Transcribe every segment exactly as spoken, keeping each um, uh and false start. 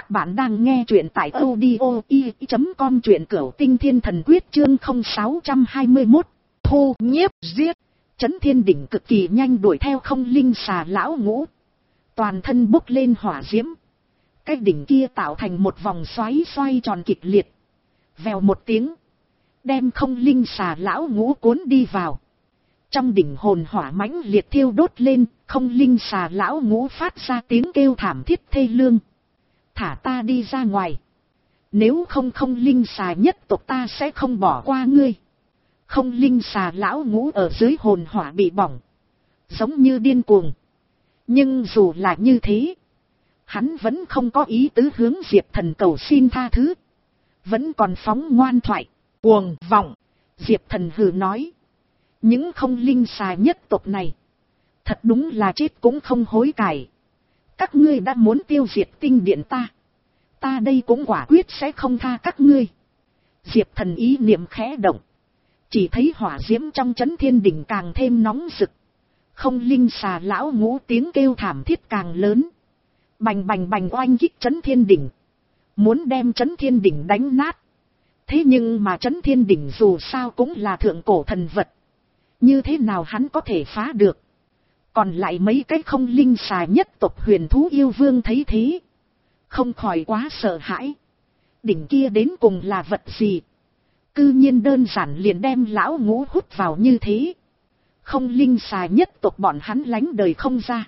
Các bạn đang nghe truyện tại audio i chấm com, truyện Cửu Tinh Thiên Thần Quyết chương không sáu hai mốt. Thu nhiếp giết. Chấn Thiên Đỉnh cực kỳ nhanh đuổi theo không linh xà lão ngũ. Toàn thân bốc lên hỏa diễm. Cái đỉnh kia tạo thành một vòng xoáy xoay tròn kịch liệt. Vèo một tiếng. Đem không linh xà lão ngũ cuốn đi vào. Trong đỉnh hồn hỏa mãnh liệt thiêu đốt lên. Không linh xà lão ngũ phát ra tiếng kêu thảm thiết thê lương. Thả ta đi ra ngoài. Nếu không không linh xà nhất tộc ta sẽ không bỏ qua ngươi. Không linh xà lão ngũ ở dưới hồn hỏa bị bỏng. Giống như điên cuồng. Nhưng dù là như thế. Hắn vẫn không có ý tứ hướng Diệp Thần cầu xin tha thứ. Vẫn còn phóng ngoan thoại. Cuồng vọng. Diệp Thần hừ nói. Những không linh xà nhất tộc này. Thật đúng là chết cũng không hối cải. Các ngươi đã muốn tiêu diệt tinh điện ta. Ta đây cũng quả quyết sẽ không tha các ngươi. Diệp Thần ý niệm khẽ động. Chỉ thấy hỏa diễm trong Chấn Thiên Đỉnh càng thêm nóng rực. Không linh xà lão ngũ tiếng kêu thảm thiết càng lớn. Bành bành bành oanh kích Chấn Thiên Đỉnh. Muốn đem Chấn Thiên Đỉnh đánh nát. Thế nhưng mà Chấn Thiên Đỉnh dù sao cũng là thượng cổ thần vật. Như thế nào hắn có thể phá được. Còn lại mấy cái không linh xà nhất tộc huyền thú yêu vương thấy thế. Không khỏi quá sợ hãi. Đỉnh kia đến cùng là vật gì? Cư nhiên đơn giản liền đem lão ngũ hút vào như thế. Không linh xà nhất tộc bọn hắn lánh đời không ra.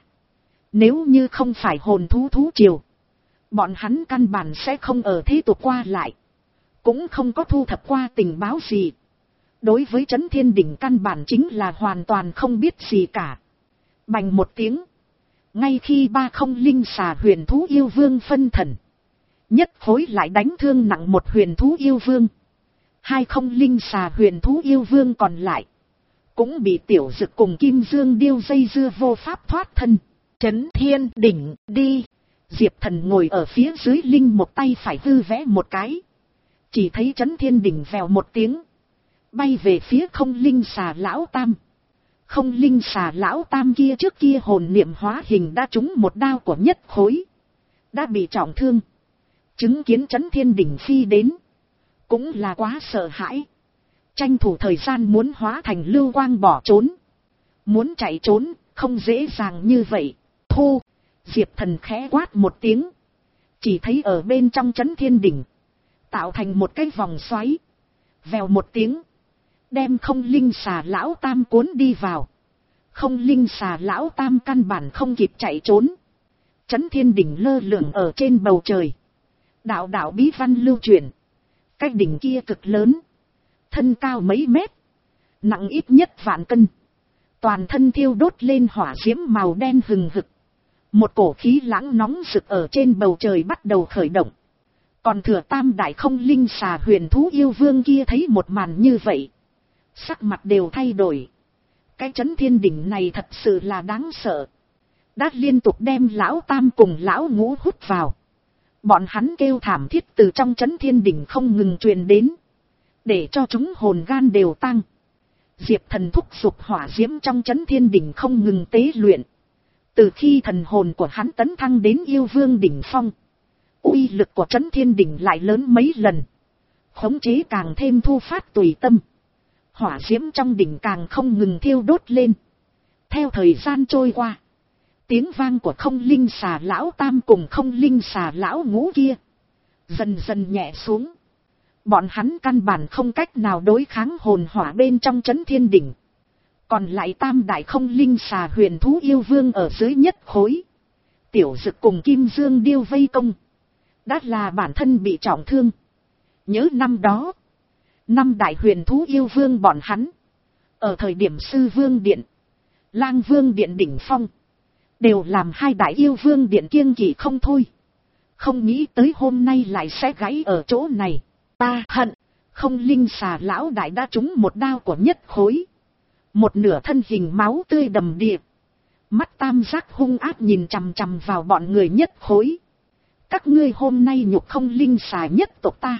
Nếu như không phải hồn thú thú triều. Bọn hắn căn bản sẽ không ở thế tục qua lại. Cũng không có thu thập qua tình báo gì. Đối với Chấn Thiên Đỉnh căn bản chính là hoàn toàn không biết gì cả. Bành một tiếng. Ngay khi ba không linh xà huyền thú yêu vương phân thần. Nhất khối lại đánh thương nặng một huyền thú yêu vương. Hai không linh xà huyền thú yêu vương còn lại. Cũng bị tiểu dực cùng kim dương điêu dây dưa vô pháp thoát thân. Chấn Thiên Đỉnh đi. Diệp Thần ngồi ở phía dưới linh một tay phải hư vẽ một cái. Chỉ thấy Chấn Thiên Đỉnh vèo một tiếng. Bay về phía không linh xà lão tam. Không linh xà lão tam kia trước kia hồn niệm hóa hình đã trúng một đao của nhất khối. Đã bị trọng thương. Chứng kiến Chấn Thiên Đỉnh phi đến. Cũng là quá sợ hãi. Tranh thủ thời gian muốn hóa thành lưu quang bỏ trốn. Muốn chạy trốn không dễ dàng như vậy. Thu. Diệp Thần khẽ quát một tiếng. Chỉ thấy ở bên trong Chấn Thiên Đỉnh. Tạo thành một cái vòng xoáy. Vèo một tiếng. Đem không linh xà lão tam cuốn đi vào. Không linh xà lão tam căn bản không kịp chạy trốn. Chấn Thiên Đỉnh lơ lửng ở trên bầu trời. Đạo đạo bí văn lưu truyền. Cái đỉnh kia cực lớn. Thân cao mấy mét. Nặng ít nhất vạn cân. Toàn thân thiêu đốt lên hỏa diễm màu đen hừng hực. Một cổ khí lãng nóng rực ở trên bầu trời bắt đầu khởi động. Còn thừa tam đại không linh xà huyền thú yêu vương kia thấy một màn như vậy. Sắc mặt đều thay đổi. Cái Chấn Thiên Đỉnh này thật sự là đáng sợ. Đã liên tục đem lão tam cùng lão ngũ hút vào. Bọn hắn kêu thảm thiết từ trong Chấn Thiên Đỉnh không ngừng truyền đến. Để cho chúng hồn gan đều tăng. Diệp Thần thúc giục hỏa diễm trong Chấn Thiên Đỉnh không ngừng tế luyện. Từ khi thần hồn của hắn tấn thăng đến yêu vương đỉnh phong. Uy lực của Chấn Thiên Đỉnh lại lớn mấy lần. Khống chế càng thêm thu phát tùy tâm. Hỏa diễm trong đỉnh càng không ngừng thiêu đốt lên. Theo thời gian trôi qua. Tiếng vang của không linh xà lão tam cùng không linh xà lão ngũ kia. Dần dần nhẹ xuống. Bọn hắn căn bản không cách nào đối kháng hồn hỏa bên trong Chấn Thiên Đỉnh. Còn lại tam đại không linh xà huyền thú yêu vương ở dưới nhất khối. Tiểu dực cùng kim dương điêu vây công. Đã là bản thân bị trọng thương. Nhớ năm đó. Năm đại huyền thú yêu vương bọn hắn. Ở thời điểm sư vương điện. Lang vương điện đỉnh phong. Đều làm hai đại yêu vương điện kiêng kỵ không thôi. Không nghĩ tới hôm nay lại sẽ gãy ở chỗ này. Ta hận. Không linh xà lão đại đã trúng một đao của nhất khối. Một nửa thân hình máu tươi đầm đìa. Mắt tam giác hung ác nhìn chằm chằm vào bọn người nhất khối. Các ngươi hôm nay nhục không linh xà nhất tộc ta.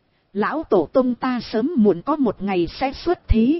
Lão tổ tông ta sớm muộn có một ngày sẽ xuất thế.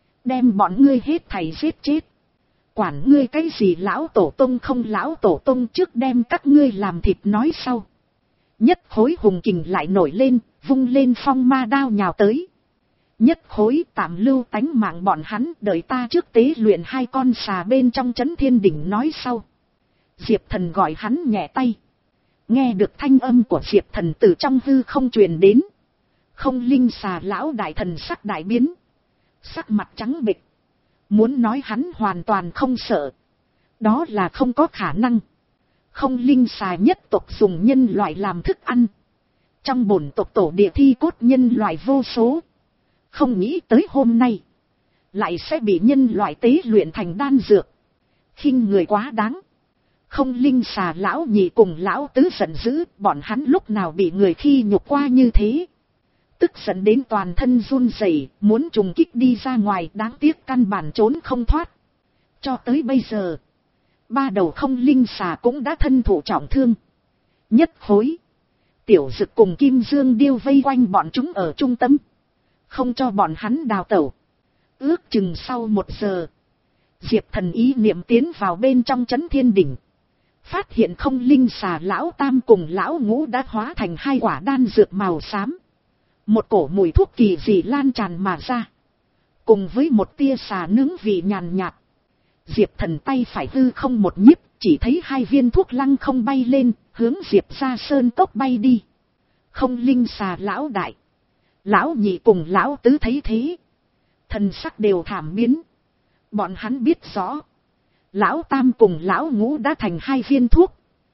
Đem bọn ngươi hết thảy giết chết. Quản ngươi cái gì lão tổ tông không lão tổ tông trước đem các ngươi làm thịt nói sau. Nhất khối hùng kình lại nổi lên, vung lên phong ma đao nhào tới. Nhất khối tạm lưu tánh mạng bọn hắn, đợi ta trước tế luyện hai con xà bên trong Chấn Thiên Đỉnh nói sau. Diệp Thần gọi hắn nhẹ tay. Nghe được thanh âm của Diệp Thần từ trong hư không truyền đến. Không linh xà lão đại thần sắc đại biến. Sắc mặt trắng bệch. Muốn nói hắn hoàn toàn không sợ. Đó là không có khả năng. Không linh xà nhất tộc dùng nhân loại làm thức ăn. Trong bổn tộc tổ địa thi cốt nhân loại vô số. Không nghĩ tới hôm nay. Lại sẽ bị nhân loại tế luyện thành đan dược. Khinh người quá đáng. Không linh xà lão nhị cùng lão tứ giận dữ. Bọn hắn lúc nào bị người khi nhục qua như thế. Tức giận đến toàn thân run rẩy, muốn trùng kích đi ra ngoài, đáng tiếc căn bản trốn không thoát. Cho tới bây giờ, ba đầu không linh xà cũng đã thân thụ trọng thương. Nhất khối, Tiểu Dực cùng Kim Dương Điêu vây quanh bọn chúng ở trung tâm, không cho bọn hắn đào tẩu. Ước chừng sau một giờ, Diệp Thần ý niệm tiến vào bên trong Chấn Thiên Đỉnh. Phát hiện không linh xà lão tam cùng lão ngũ đã hóa thành hai quả đan dược màu xám. Một cổ mùi thuốc kỳ dị lan tràn mà ra. Cùng với một tia xà nướng vị nhàn nhạt. Diệp Thần tay phải hư không một nhíp, chỉ thấy hai viên thuốc lăng không bay lên, hướng Diệp ra sơn cốc bay đi. Không linh xà lão đại, lão nhị cùng lão tứ thấy thế. Thần sắc đều thảm biến. Bọn hắn biết rõ. Lão tam cùng lão ngũ đã thành hai viên thuốc.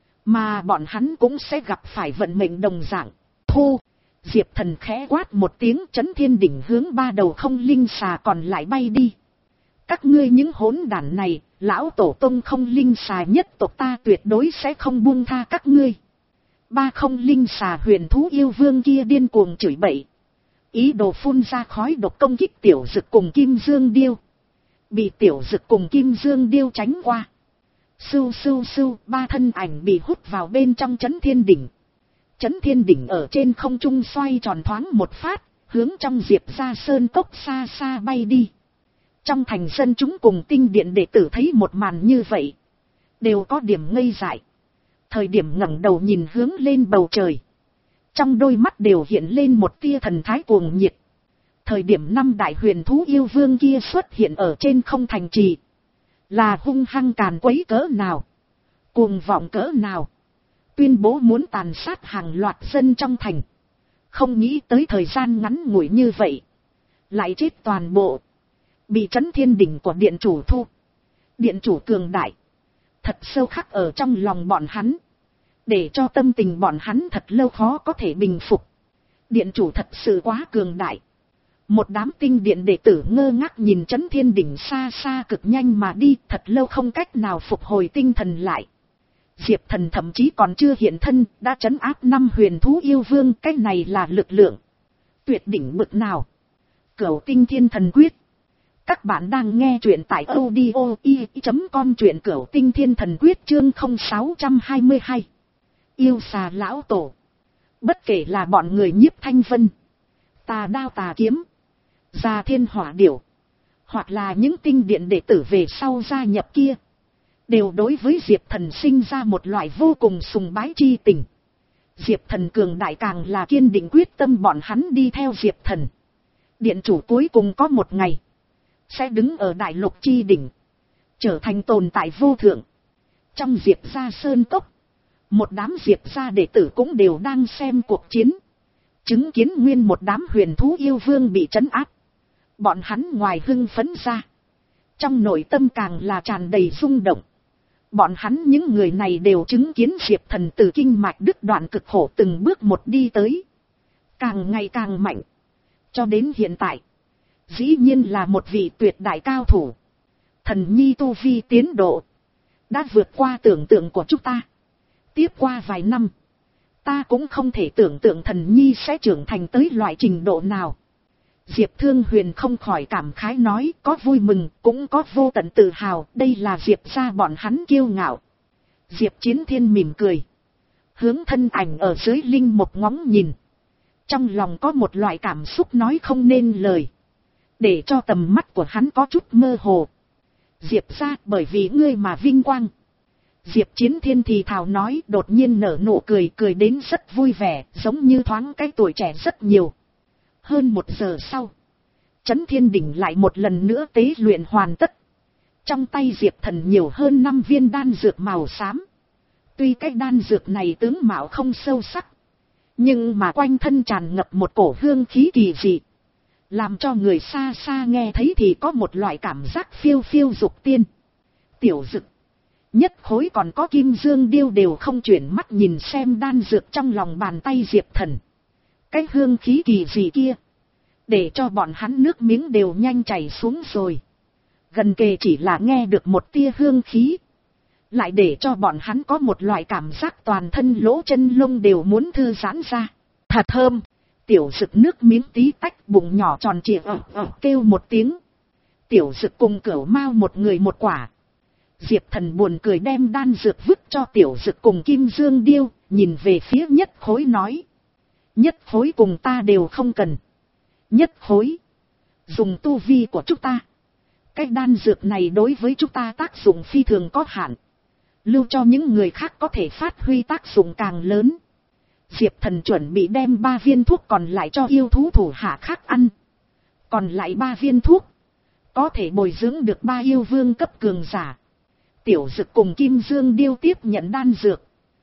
Mà bọn hắn cũng sẽ gặp phải vận mệnh đồng dạng. Thu! Diệp Thần khẽ quát một tiếng, Chấn Thiên Đỉnh hướng ba đầu không linh xà còn lại bay đi. Các ngươi những hỗn đản này, lão tổ tông không linh xà nhất tộc ta tuyệt đối sẽ không buông tha các ngươi. Ba không linh xà huyền thú yêu vương kia điên cuồng chửi bậy. Ý đồ phun ra khói độc công kích Tiểu Dực cùng Kim Dương Điêu. Bị Tiểu Dực cùng Kim Dương Điêu tránh qua. Sưu sưu sưu, ba thân ảnh bị hút vào bên trong Chấn Thiên Đỉnh. Chấn Thiên Đỉnh ở trên không trung xoay tròn thoáng một phát, hướng trong Diệp ra sơn cốc xa xa bay đi. Trong thành dân chúng cùng tinh điện đệ tử thấy một màn như vậy, đều có điểm ngây dại. Thời điểm ngẩng đầu nhìn hướng lên bầu trời, trong đôi mắt đều hiện lên một tia thần thái cuồng nhiệt. Thời điểm năm đại huyền thú yêu vương kia xuất hiện ở trên không thành trì, là hung hăng càn quấy cỡ nào, cuồng vọng cỡ nào. Tuyên bố muốn tàn sát hàng loạt dân trong thành. Không nghĩ tới thời gian ngắn ngủi như vậy, lại chết toàn bộ. Bị Chấn Thiên Đỉnh của điện chủ thu. Điện chủ cường đại, thật sâu khắc ở trong lòng bọn hắn. Để cho tâm tình bọn hắn thật lâu khó có thể bình phục. Điện chủ thật sự quá cường đại. Một đám tinh điện đệ tử ngơ ngác nhìn Chấn Thiên Đỉnh xa xa cực nhanh mà đi, thật lâu không cách nào phục hồi tinh thần lại. Diệp Thần thậm chí còn chưa hiện thân, đã trấn áp năm huyền thú yêu vương, cái này là lực lượng tuyệt đỉnh bực nào. Cửu Tinh Thiên Thần Quyết. Các bạn đang nghe truyện tại audio i chấm com, truyện Cửu Tinh Thiên Thần Quyết chương không sáu hai hai. Yêu xà lão tổ. Bất kể là bọn người Nhiếp Thanh Vân, Tà Đao Tà Kiếm, Già Thiên Hỏa Điểu, hoặc là những tinh điện đệ tử về sau gia nhập kia, đều đối với Diệp Thần sinh ra một loại vô cùng sùng bái chi tình. Diệp Thần cường đại càng là kiên định quyết tâm bọn hắn đi theo Diệp Thần. Điện chủ cuối cùng có một ngày sẽ đứng ở đại lục chi đỉnh, trở thành tồn tại vô thượng. Trong Diệp gia sơn cốc, một đám Diệp gia đệ tử cũng đều đang xem cuộc chiến, chứng kiến nguyên một đám huyền thú yêu vương bị trấn áp. Bọn hắn ngoài hưng phấn ra, trong nội tâm càng là tràn đầy rung động. Bọn hắn những người này đều chứng kiến Diệp Thần từ kinh mạch đứt đoạn cực khổ từng bước một đi tới, càng ngày càng mạnh, cho đến hiện tại, dĩ nhiên là một vị tuyệt đại cao thủ. Thần nhi tu vi tiến độ đã vượt qua tưởng tượng của chúng ta. Tiếp qua vài năm, ta cũng không thể tưởng tượng thần nhi sẽ trưởng thành tới loại trình độ nào. Diệp Thương Huyền không khỏi cảm khái nói, có vui mừng, cũng có vô tận tự hào, đây là Diệp gia bọn hắn kiêu ngạo. Diệp Chiến Thiên mỉm cười, hướng thân ảnh ở dưới linh một ngóng nhìn. Trong lòng có một loại cảm xúc nói không nên lời, để cho tầm mắt của hắn có chút mơ hồ. Diệp gia bởi vì ngươi mà vinh quang. Diệp Chiến Thiên thì thào nói, đột nhiên nở nụ cười, cười đến rất vui vẻ, giống như thoáng cái tuổi trẻ rất nhiều. Hơn một giờ sau, Chấn Thiên Đỉnh lại một lần nữa tế luyện hoàn tất. Trong tay Diệp Thần nhiều hơn năm viên đan dược màu xám. Tuy cái đan dược này tướng mạo không sâu sắc, nhưng mà quanh thân tràn ngập một cổ hương khí kỳ dị, làm cho người xa xa nghe thấy thì có một loại cảm giác phiêu phiêu dục tiên. Tiểu Dực, Nhất Khối còn có Kim Dương Điêu đều không chuyển mắt nhìn xem đan dược trong lòng bàn tay Diệp Thần. Cái hương khí kỳ dị kia, để cho bọn hắn nước miếng đều nhanh chảy xuống rồi. Gần kề chỉ là nghe được một tia hương khí, lại để cho bọn hắn có một loại cảm giác toàn thân lỗ chân lông đều muốn thư giãn ra. Thật thơm. Tiểu Dực nước miếng tí tách, bụng nhỏ tròn trịa ợ ợ kêu một tiếng. Tiểu Dực cùng Cửu Mao một người một quả. Diệp Thần buồn cười đem đan dược vứt cho Tiểu Dực cùng Kim Dương Điêu, nhìn về phía Nhất Khối nói. Nhất Khối cùng ta đều không cần. Nhất Khối, dùng tu vi của chúng ta, cái đan dược này đối với chúng ta tác dụng phi thường có hạn. Lưu cho những người khác có thể phát huy tác dụng càng lớn. Diệp Thần chuẩn bị đem ba viên thuốc còn lại cho yêu thú thủ hạ khác ăn. Còn lại ba viên thuốc, có thể bồi dưỡng được ba yêu vương cấp cường giả. Tiểu Dực cùng Kim Dương Điêu tiếp nhận đan dược,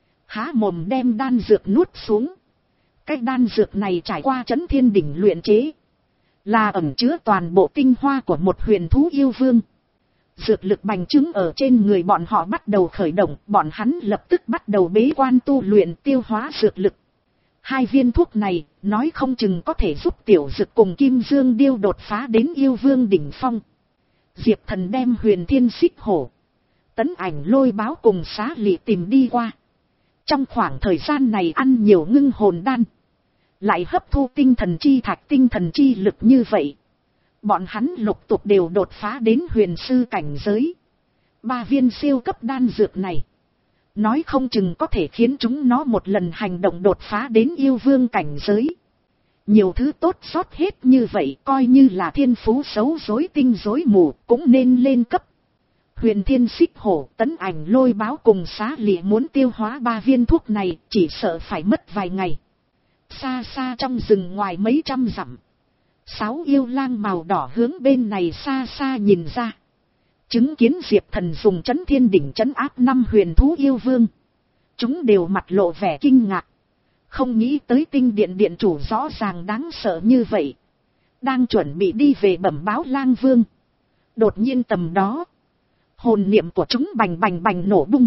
há mồm đem đan dược nuốt xuống. Cái đan dược này trải qua Chấn Thiên Đỉnh luyện chế, là ẩn chứa toàn bộ tinh hoa của một huyền thú yêu vương. Dược lực bành trướng ở trên người bọn họ bắt đầu khởi động, bọn hắn lập tức bắt đầu bế quan tu luyện tiêu hóa dược lực. Hai viên thuốc này, nói không chừng có thể giúp Tiểu Dực cùng Kim Dương Điêu đột phá đến yêu vương đỉnh phong. Diệp Thần đem Huyền Thiên Xích Hổ, Tấn Ảnh Lôi Báo cùng Xá Lị tìm đi qua. Trong khoảng thời gian này ăn nhiều ngưng hồn đan, lại hấp thu tinh thần chi thạch tinh thần chi lực như vậy, bọn hắn lục tục đều đột phá đến huyền sư cảnh giới. Ba viên siêu cấp đan dược này, nói không chừng có thể khiến chúng nó một lần hành động đột phá đến yêu vương cảnh giới. Nhiều thứ tốt sót hết như vậy, coi như là thiên phú xấu rối tinh rối mù cũng nên lên cấp. Huyền Thiên Xích Hổ, Tấn Ảnh Lôi Báo cùng Xá Lị muốn tiêu hóa ba viên thuốc này chỉ sợ phải mất vài ngày. Xa xa trong rừng ngoài mấy trăm dặm, sáu yêu lang màu đỏ hướng bên này xa xa nhìn ra, chứng kiến Diệp Thần dùng Chấn Thiên Đỉnh trấn áp năm huyền thú yêu vương. Chúng đều mặt lộ vẻ kinh ngạc, không nghĩ tới tinh điện điện chủ rõ ràng đáng sợ như vậy, đang chuẩn bị đi về bẩm báo lang vương. Đột nhiên tầm đó, hồn niệm của chúng bành bành bành nổ bung.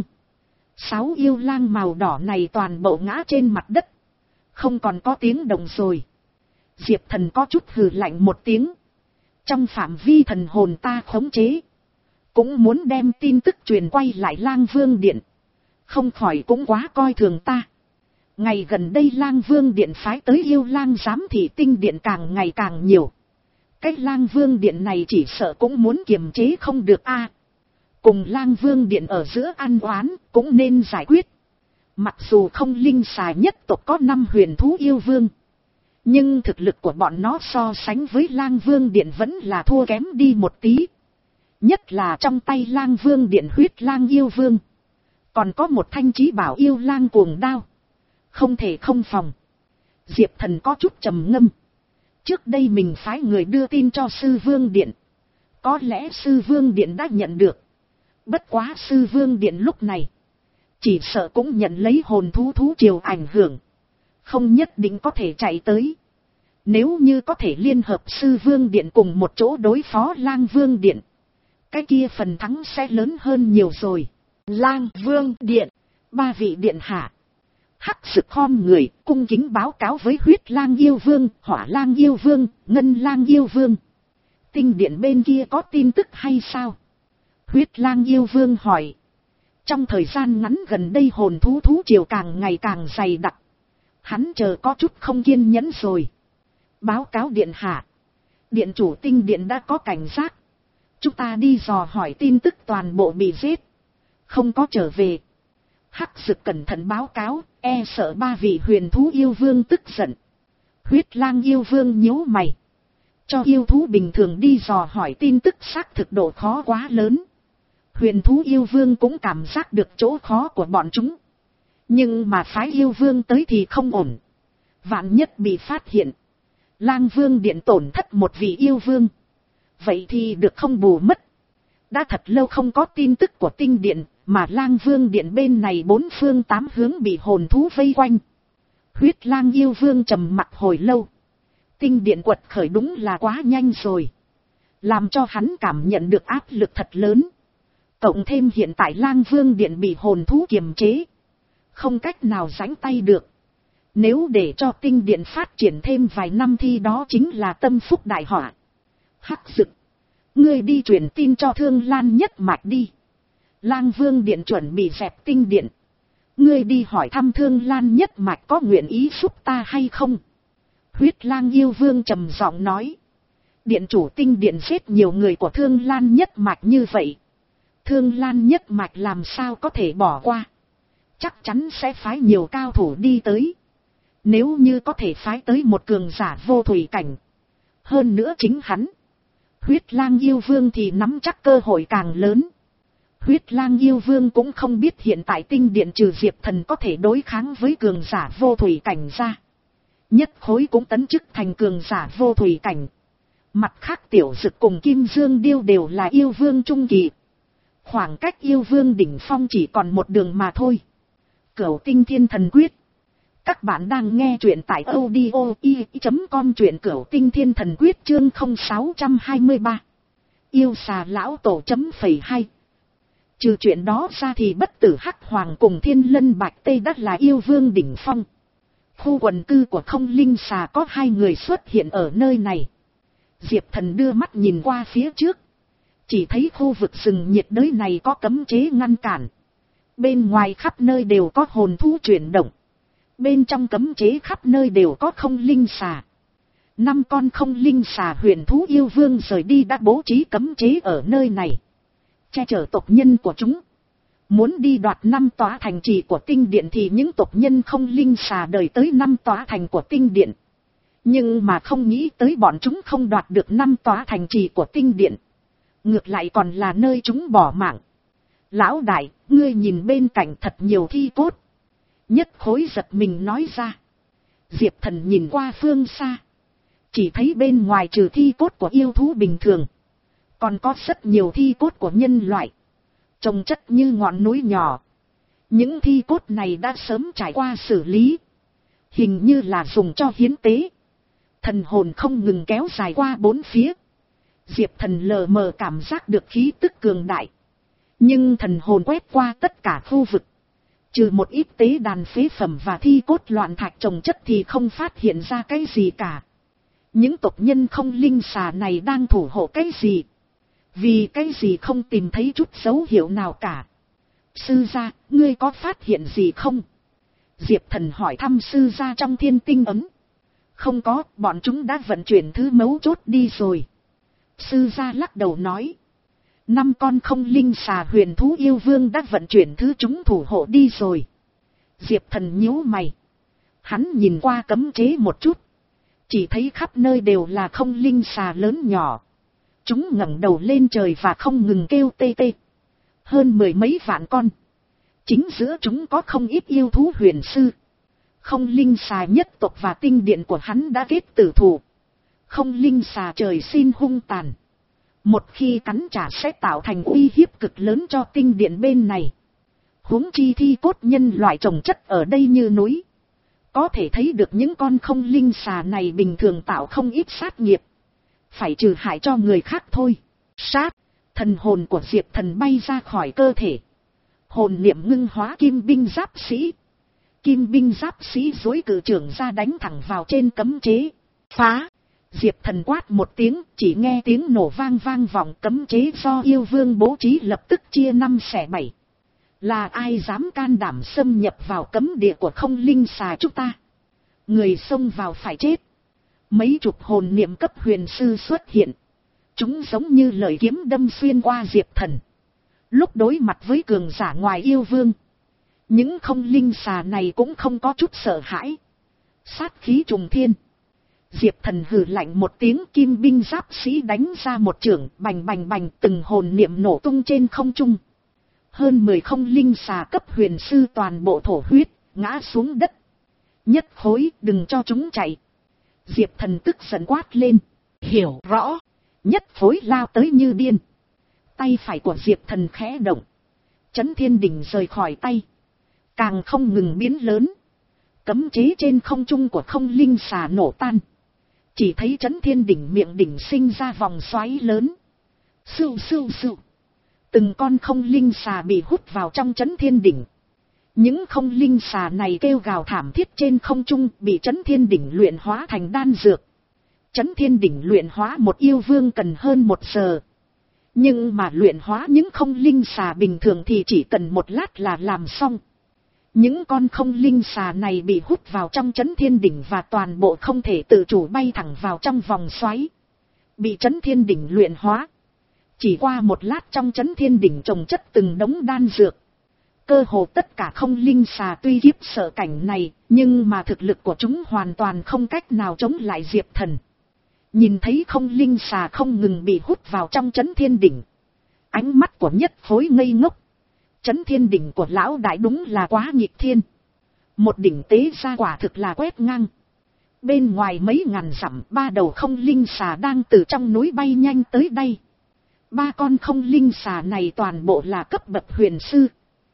Sáu yêu lang màu đỏ này toàn bộ ngã trên mặt đất, không còn có tiếng động rồi. Diệp Thần có chút hừ lạnh một tiếng. Trong phạm vi thần hồn ta khống chế, cũng muốn đem tin tức truyền quay lại Lang Vương Điện. Không khỏi cũng quá coi thường ta. Ngày gần đây Lang Vương Điện phái tới yêu lang giám thị tinh điện càng ngày càng nhiều. Cái Lang Vương Điện này chỉ sợ cũng muốn kiềm chế không được a. Cùng Lang Vương Điện ở giữa ăn oán cũng nên giải quyết. Mặc dù không linh xà nhất tộc có năm huyền thú yêu vương, nhưng thực lực của bọn nó so sánh với Lang Vương Điện vẫn là thua kém đi một tí. Nhất là trong tay Lang Vương Điện huyết lang yêu vương, còn có một thanh chí bảo yêu lang cuồng đao, không thể không phòng. Diệp Thần có chút trầm ngâm. Trước đây mình phái người đưa tin cho Sư Vương Điện, có lẽ Sư Vương Điện đã nhận được. Bất quá Sư Vương Điện lúc này chỉ sợ cũng nhận lấy hồn thú thú triều ảnh hưởng, không nhất định có thể chạy tới. Nếu như có thể liên hợp Sư Vương Điện cùng một chỗ đối phó Lang Vương Điện, cái kia phần thắng sẽ lớn hơn nhiều rồi. Lang Vương Điện, ba vị điện hạ. Hắc Sực khom người cung kính báo cáo với huyết lang yêu vương, hỏa lang yêu vương, ngân lang yêu vương. Tinh điện bên kia có tin tức hay sao? Huyết lang yêu vương hỏi. Trong thời gian ngắn gần đây hồn thú thú triều càng ngày càng dày đặc, hắn chờ có chút không kiên nhẫn rồi. Báo cáo điện hạ, điện chủ tinh điện đã có cảnh giác. Chúng ta đi dò hỏi tin tức toàn bộ bị giết, không có trở về. Hắc Sực cẩn thận báo cáo, e sợ ba vị huyền thú yêu vương tức giận. Huyết lang yêu vương nhíu mày. Cho yêu thú bình thường đi dò hỏi tin tức xác thực độ khó quá lớn. Huyền thú yêu vương cũng cảm giác được chỗ khó của bọn chúng. Nhưng mà phái yêu vương tới thì không ổn. Vạn nhất bị phát hiện. Lang vương điện tổn thất một vị yêu vương. Vậy thì được không bù mất. Đã thật lâu không có tin tức của tinh điện. Mà lang vương điện bên này bốn phương tám hướng bị hồn thú vây quanh. Huyết lang yêu vương trầm mặt hồi lâu. Tinh điện quật khởi đúng là quá nhanh rồi. Làm cho hắn cảm nhận được áp lực thật lớn. Cộng thêm hiện tại lang vương điện bị hồn thú kiềm chế. Không cách nào giãnh tay được. Nếu để cho tinh điện phát triển thêm vài năm thì đó chính là tâm phúc đại họa. Hắc Dực, ngươi đi truyền tin cho Thương Lan nhất mạch đi. Lang vương điện chuẩn bị dẹp tinh điện. Ngươi đi hỏi thăm Thương Lan nhất mạch có nguyện ý giúp ta hay không. Huyết lang yêu vương trầm giọng nói. Điện chủ tinh điện giết nhiều người của Thương Lan nhất mạch như vậy. Thương Lan nhất mạch làm sao có thể bỏ qua. Chắc chắn sẽ phái nhiều cao thủ đi tới. Nếu như có thể phái tới một cường giả vô thủy cảnh. Hơn nữa chính hắn. Huyết lang yêu vương thì nắm chắc cơ hội càng lớn. Huyết lang yêu vương cũng không biết hiện tại tinh điện trừ Diệp Thần có thể đối kháng với cường giả vô thủy cảnh ra. Nhất khối cũng tấn chức thành cường giả vô thủy cảnh. Mặt khác Tiểu Dực cùng Kim Dương Điêu đều là yêu vương trung kỳ. Khoảng cách yêu vương đỉnh phong chỉ còn một đường mà thôi. Cửu Tinh Thiên Thần Quyết. Các bạn đang nghe truyện tại audio i chấm com, truyện Cửu Tinh Thiên Thần Quyết chương không sáu hai ba. Yêu xà lão tổ chấm phẩy hai. Trừ chuyện đó ra thì bất tử Hắc Hoàng cùng Thiên Lân Bạch Tây đất là yêu vương đỉnh phong. Khu quần cư của không linh xà có hai người xuất hiện ở nơi này. Diệp Thần đưa mắt nhìn qua phía trước. Chỉ thấy khu vực rừng nhiệt đới này có cấm chế ngăn cản. Bên ngoài khắp nơi đều có hồn thú chuyển động. Bên trong cấm chế khắp nơi đều có không linh xà. Năm con không linh xà huyền thú yêu vương rời đi đã bố trí cấm chế ở nơi này. Che chở tộc nhân của chúng. Muốn đi đoạt năm tòa thành trì của tinh điện thì những tộc nhân không linh xà đời tới năm tòa thành của tinh điện. Nhưng mà không nghĩ tới bọn chúng không đoạt được năm tòa thành trì của tinh điện. Ngược lại còn là nơi chúng bỏ mạng. Lão đại, ngươi nhìn bên cạnh thật nhiều thi cốt. Nhất khối giật mình nói ra. Diệp Thần nhìn qua phương xa. Chỉ thấy bên ngoài trừ thi cốt của yêu thú bình thường. Còn có rất nhiều thi cốt của nhân loại. Trông chất như ngọn núi nhỏ. Những thi cốt này đã sớm trải qua xử lý. Hình như là dùng cho hiến tế. Thần hồn không ngừng kéo dài qua bốn phía. Diệp Thần lờ mờ cảm giác được khí tức cường đại. Nhưng thần hồn quét qua tất cả khu vực. Trừ một ít tế đàn phế phẩm và thi cốt loạn thạch trồng chất thì không phát hiện ra cái gì cả. Những tộc nhân không linh xà này đang thủ hộ cái gì? Vì cái gì không tìm thấy chút dấu hiệu nào cả? Sư gia, ngươi có phát hiện gì không? Diệp Thần hỏi thăm sư gia trong thiên tinh ấm. Không có, bọn chúng đã vận chuyển thứ mấu chốt đi rồi. Sư gia lắc đầu nói. Năm con không linh xà huyền thú yêu vương đã vận chuyển thứ chúng thủ hộ đi rồi. Diệp Thần nhíu mày. Hắn nhìn qua cấm chế một chút. Chỉ thấy khắp nơi đều là không linh xà lớn nhỏ. Chúng ngẩng đầu lên trời và không ngừng kêu tê tê. Hơn mười mấy vạn con. Chính giữa chúng có không ít yêu thú huyền sư. Không linh xà nhất tộc và tinh điện của hắn đã kết tử thủ. Không linh xà trời xin hung tàn. Một khi cắn trả sẽ tạo thành uy hiếp cực lớn cho tinh điện bên này. Huống chi thi cốt nhân loại trồng chất ở đây như núi. Có thể thấy được những con không linh xà này bình thường tạo không ít sát nghiệp. Phải trừ hại cho người khác thôi. Sát, thần hồn của Diệp Thần bay ra khỏi cơ thể. Hồn niệm ngưng hóa kim binh giáp sĩ. Kim binh giáp sĩ duỗi cử trưởng ra đánh thẳng vào trên cấm chế. Phá! Diệp Thần quát một tiếng, chỉ nghe tiếng nổ vang vang vọng, cấm chế do yêu vương bố trí lập tức chia năm xẻ bảy. Là ai dám can đảm xâm nhập vào cấm địa của không linh xà chúng ta? Người xông vào phải chết. Mấy chục hồn niệm cấp huyền sư xuất hiện. Chúng giống như lợi kiếm đâm xuyên qua Diệp Thần. Lúc đối mặt với cường giả ngoài yêu vương, những không linh xà này cũng không có chút sợ hãi. Sát khí trùng thiên. Diệp Thần hừ lạnh một tiếng, kim binh giáp sĩ đánh ra một chưởng, bành bành bành, từng hồn niệm nổ tung trên không trung. Hơn mười không linh xà cấp huyền sư toàn bộ thổ huyết, ngã xuống đất. Nhất Khối, đừng cho chúng chạy. Diệp Thần tức giận quát lên. Hiểu rõ. Nhất Khối lao tới như điên. Tay phải của Diệp Thần khẽ động. Chấn Thiên Đỉnh rời khỏi tay. Càng không ngừng biến lớn. Cấm chế trên không trung của không linh xà nổ tan. Chỉ thấy Chấn Thiên Đỉnh miệng đỉnh sinh ra vòng xoáy lớn. Sưu sưu sưu. Từng con không linh xà bị hút vào trong Chấn Thiên Đỉnh. Những không linh xà này kêu gào thảm thiết trên không trung, bị Chấn Thiên Đỉnh luyện hóa thành đan dược. Chấn Thiên Đỉnh luyện hóa một yêu vương cần hơn một giờ. Nhưng mà luyện hóa những không linh xà bình thường thì chỉ cần một lát là làm xong. Những con không linh xà này bị hút vào trong Chấn Thiên Đỉnh và toàn bộ không thể tự chủ bay thẳng vào trong vòng xoáy. Bị Chấn Thiên Đỉnh luyện hóa. Chỉ qua một lát trong Chấn Thiên Đỉnh chồng chất từng đống đan dược. Cơ hồ tất cả không linh xà tuy khiếp sợ cảnh này, nhưng mà thực lực của chúng hoàn toàn không cách nào chống lại Diệp Thần. Nhìn thấy không linh xà không ngừng bị hút vào trong Chấn Thiên Đỉnh. Ánh mắt của Nhất Khối ngây ngốc. Chấn Thiên Đỉnh của lão đại đúng là quá nghịch thiên. Một đỉnh tế ra quả thực là quét ngang. Bên ngoài mấy ngàn dặm, ba đầu không linh xà đang từ trong núi bay nhanh tới đây. Ba con không linh xà này toàn bộ là cấp bậc huyền sư.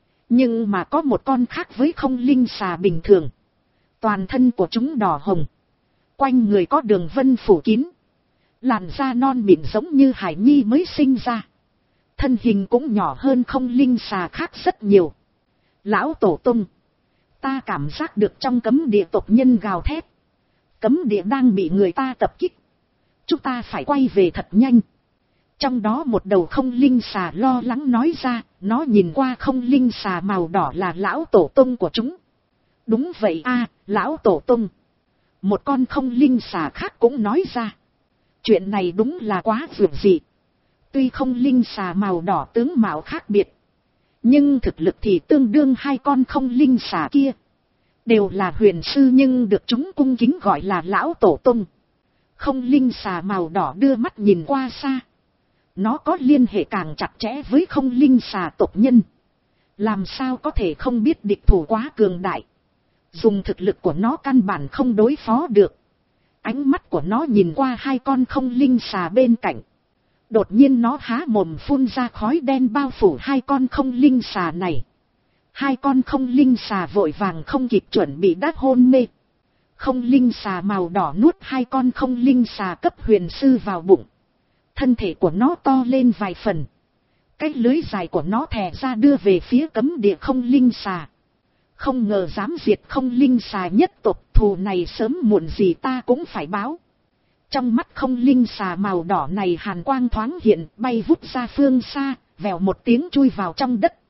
Nhưng mà có một con khác với không linh xà bình thường. Toàn thân của chúng đỏ hồng. Quanh người có đường vân phủ kín. Làn da non mịn giống như hải nhi mới sinh ra. Thân hình cũng nhỏ hơn không linh xà khác rất nhiều. Lão tổ tung. Ta cảm giác được trong cấm địa tộc nhân gào thét. Cấm địa đang bị người ta tập kích. Chúng ta phải quay về thật nhanh. Trong đó một đầu không linh xà lo lắng nói ra. Nó nhìn qua không linh xà màu đỏ là lão tổ tung của chúng. Đúng vậy a, lão tổ tung. Một con không linh xà khác cũng nói ra. Chuyện này đúng là quá vượt dị. Tuy không linh xà màu đỏ tướng mạo khác biệt. Nhưng thực lực thì tương đương hai con không linh xà kia. Đều là huyền sư nhưng được chúng cung kính gọi là lão tổ tung. Không linh xà màu đỏ đưa mắt nhìn qua xa. Nó có liên hệ càng chặt chẽ với không linh xà tộc nhân. Làm sao có thể không biết địch thủ quá cường đại. Dùng thực lực của nó căn bản không đối phó được. Ánh mắt của nó nhìn qua hai con không linh xà bên cạnh. Đột nhiên nó há mồm phun ra khói đen bao phủ hai con không linh xà này. Hai con không linh xà vội vàng không kịp chuẩn bị đã hôn mê. Không linh xà màu đỏ nuốt hai con không linh xà cấp huyền sư vào bụng. Thân thể của nó to lên vài phần. Cái lưới dài của nó thè ra đưa về phía cấm địa không linh xà. Không ngờ dám diệt không linh xà nhất tộc, thù này sớm muộn gì ta cũng phải báo. Trong mắt không linh xà màu đỏ này hàn quang thoáng hiện, bay vút ra phương xa, vèo một tiếng chui vào trong đất.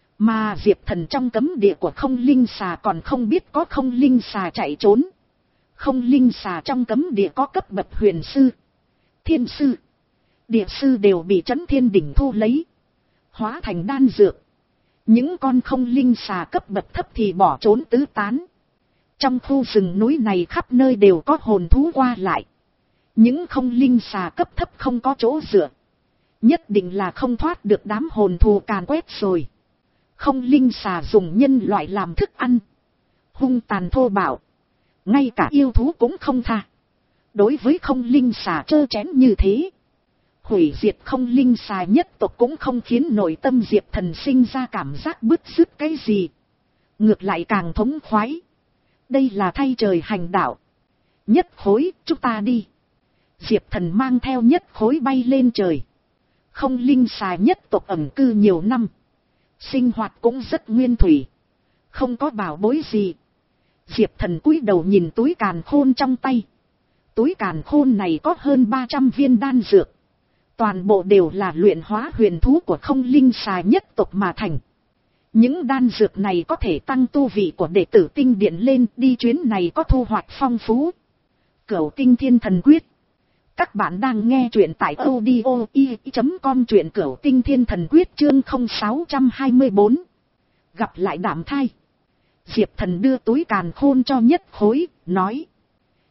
Mà Diệp Thần trong cấm địa của không linh xà còn không biết có không linh xà chạy trốn. Không linh xà trong cấm địa có cấp bậc huyền sư, thiên sư, địa sư đều bị Chấn Thiên Đỉnh thu lấy, hóa thành đan dược. Những con không linh xà cấp bậc thấp thì bỏ trốn tứ tán. Trong khu rừng núi này khắp nơi đều có hồn thú qua lại. Những không linh xà cấp thấp không có chỗ dựa. Nhất định là không thoát được đám hồn thú càn quét rồi. Không linh xà dùng nhân loại làm thức ăn. Hung tàn thô bạo. Ngay cả yêu thú cũng không tha. Đối với không linh xà trơ chén như thế. Hủy diệt không linh xà nhất tộc cũng không khiến nội tâm Diệp Thần sinh ra cảm giác bứt rứt cái gì. Ngược lại càng thống khoái. Đây là thay trời hành đạo. Nhất Khối, chúng ta đi. Diệp Thần mang theo Nhất Khối bay lên trời. Không linh xà nhất tộc ẩn cư nhiều năm. Sinh hoạt cũng rất nguyên thủy. Không có bảo bối gì. Diệp Thần cúi đầu nhìn túi càn khôn trong tay. Túi càn khôn này có hơn ba trăm viên đan dược. Toàn bộ đều là luyện hóa huyền thú của không linh xà nhất tộc mà thành. Những đan dược này có thể tăng tu vị của đệ tử tinh điện lên, đi chuyến này có thu hoạch phong phú. Cửu Tinh Thiên Thần Quyết. Các bạn đang nghe truyện tại audio i chấm com, truyện Cửu Tinh Thiên Thần Quyết chương không sáu hai bốn. Gặp lại Đạm Thai. Diệp Thần đưa túi càn khôn cho Nhất Khối, nói.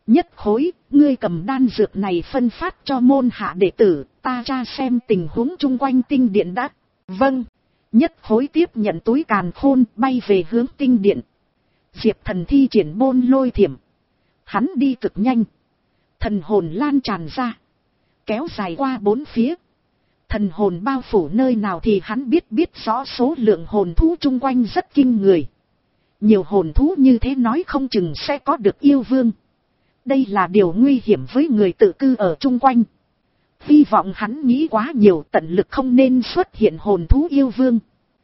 Nhất khối, ngươi cầm đan dược này phân phát cho môn hạ đệ tử, ta tra xem tình huống chung quanh tinh điện đã. Vâng. Nhất khối tiếp nhận túi càn khôn bay về hướng tinh điện. Diệp Thần thi triển bôn lôi thiểm. Hắn đi cực nhanh. Thần hồn lan tràn ra. Kéo dài qua bốn phía. Thần hồn bao phủ nơi nào thì hắn biết biết rõ số lượng hồn thú chung quanh rất kinh người. Nhiều hồn thú như thế nói không chừng sẽ có được yêu vương. Đây là điều nguy hiểm với người tự cư ở chung quanh. Hy vọng hắn nghĩ quá nhiều, tận lực không nên xuất hiện hồn thú yêu vương.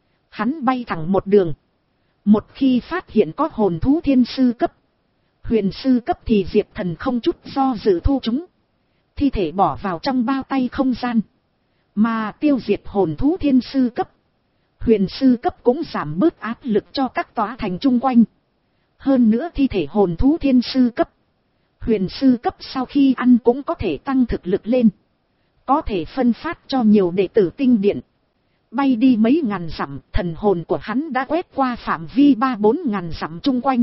Hắn bay thẳng một đường. Một khi phát hiện có hồn thú thiên sư cấp, huyền sư cấp thì Diệp Thần không chút do dự thu chúng. Thi thể bỏ vào trong bao tay không gian. Mà tiêu diệt hồn thú thiên sư cấp, huyền sư cấp cũng giảm bớt áp lực cho các tòa thành chung quanh. Hơn nữa thi thể hồn thú thiên sư cấp, huyền sư cấp sau khi ăn cũng có thể tăng thực lực lên. Có thể phân phát cho nhiều đệ tử tinh điện. Bay đi mấy ngàn dặm, thần hồn của hắn đã quét qua phạm vi ba bốn ngàn dặm chung quanh.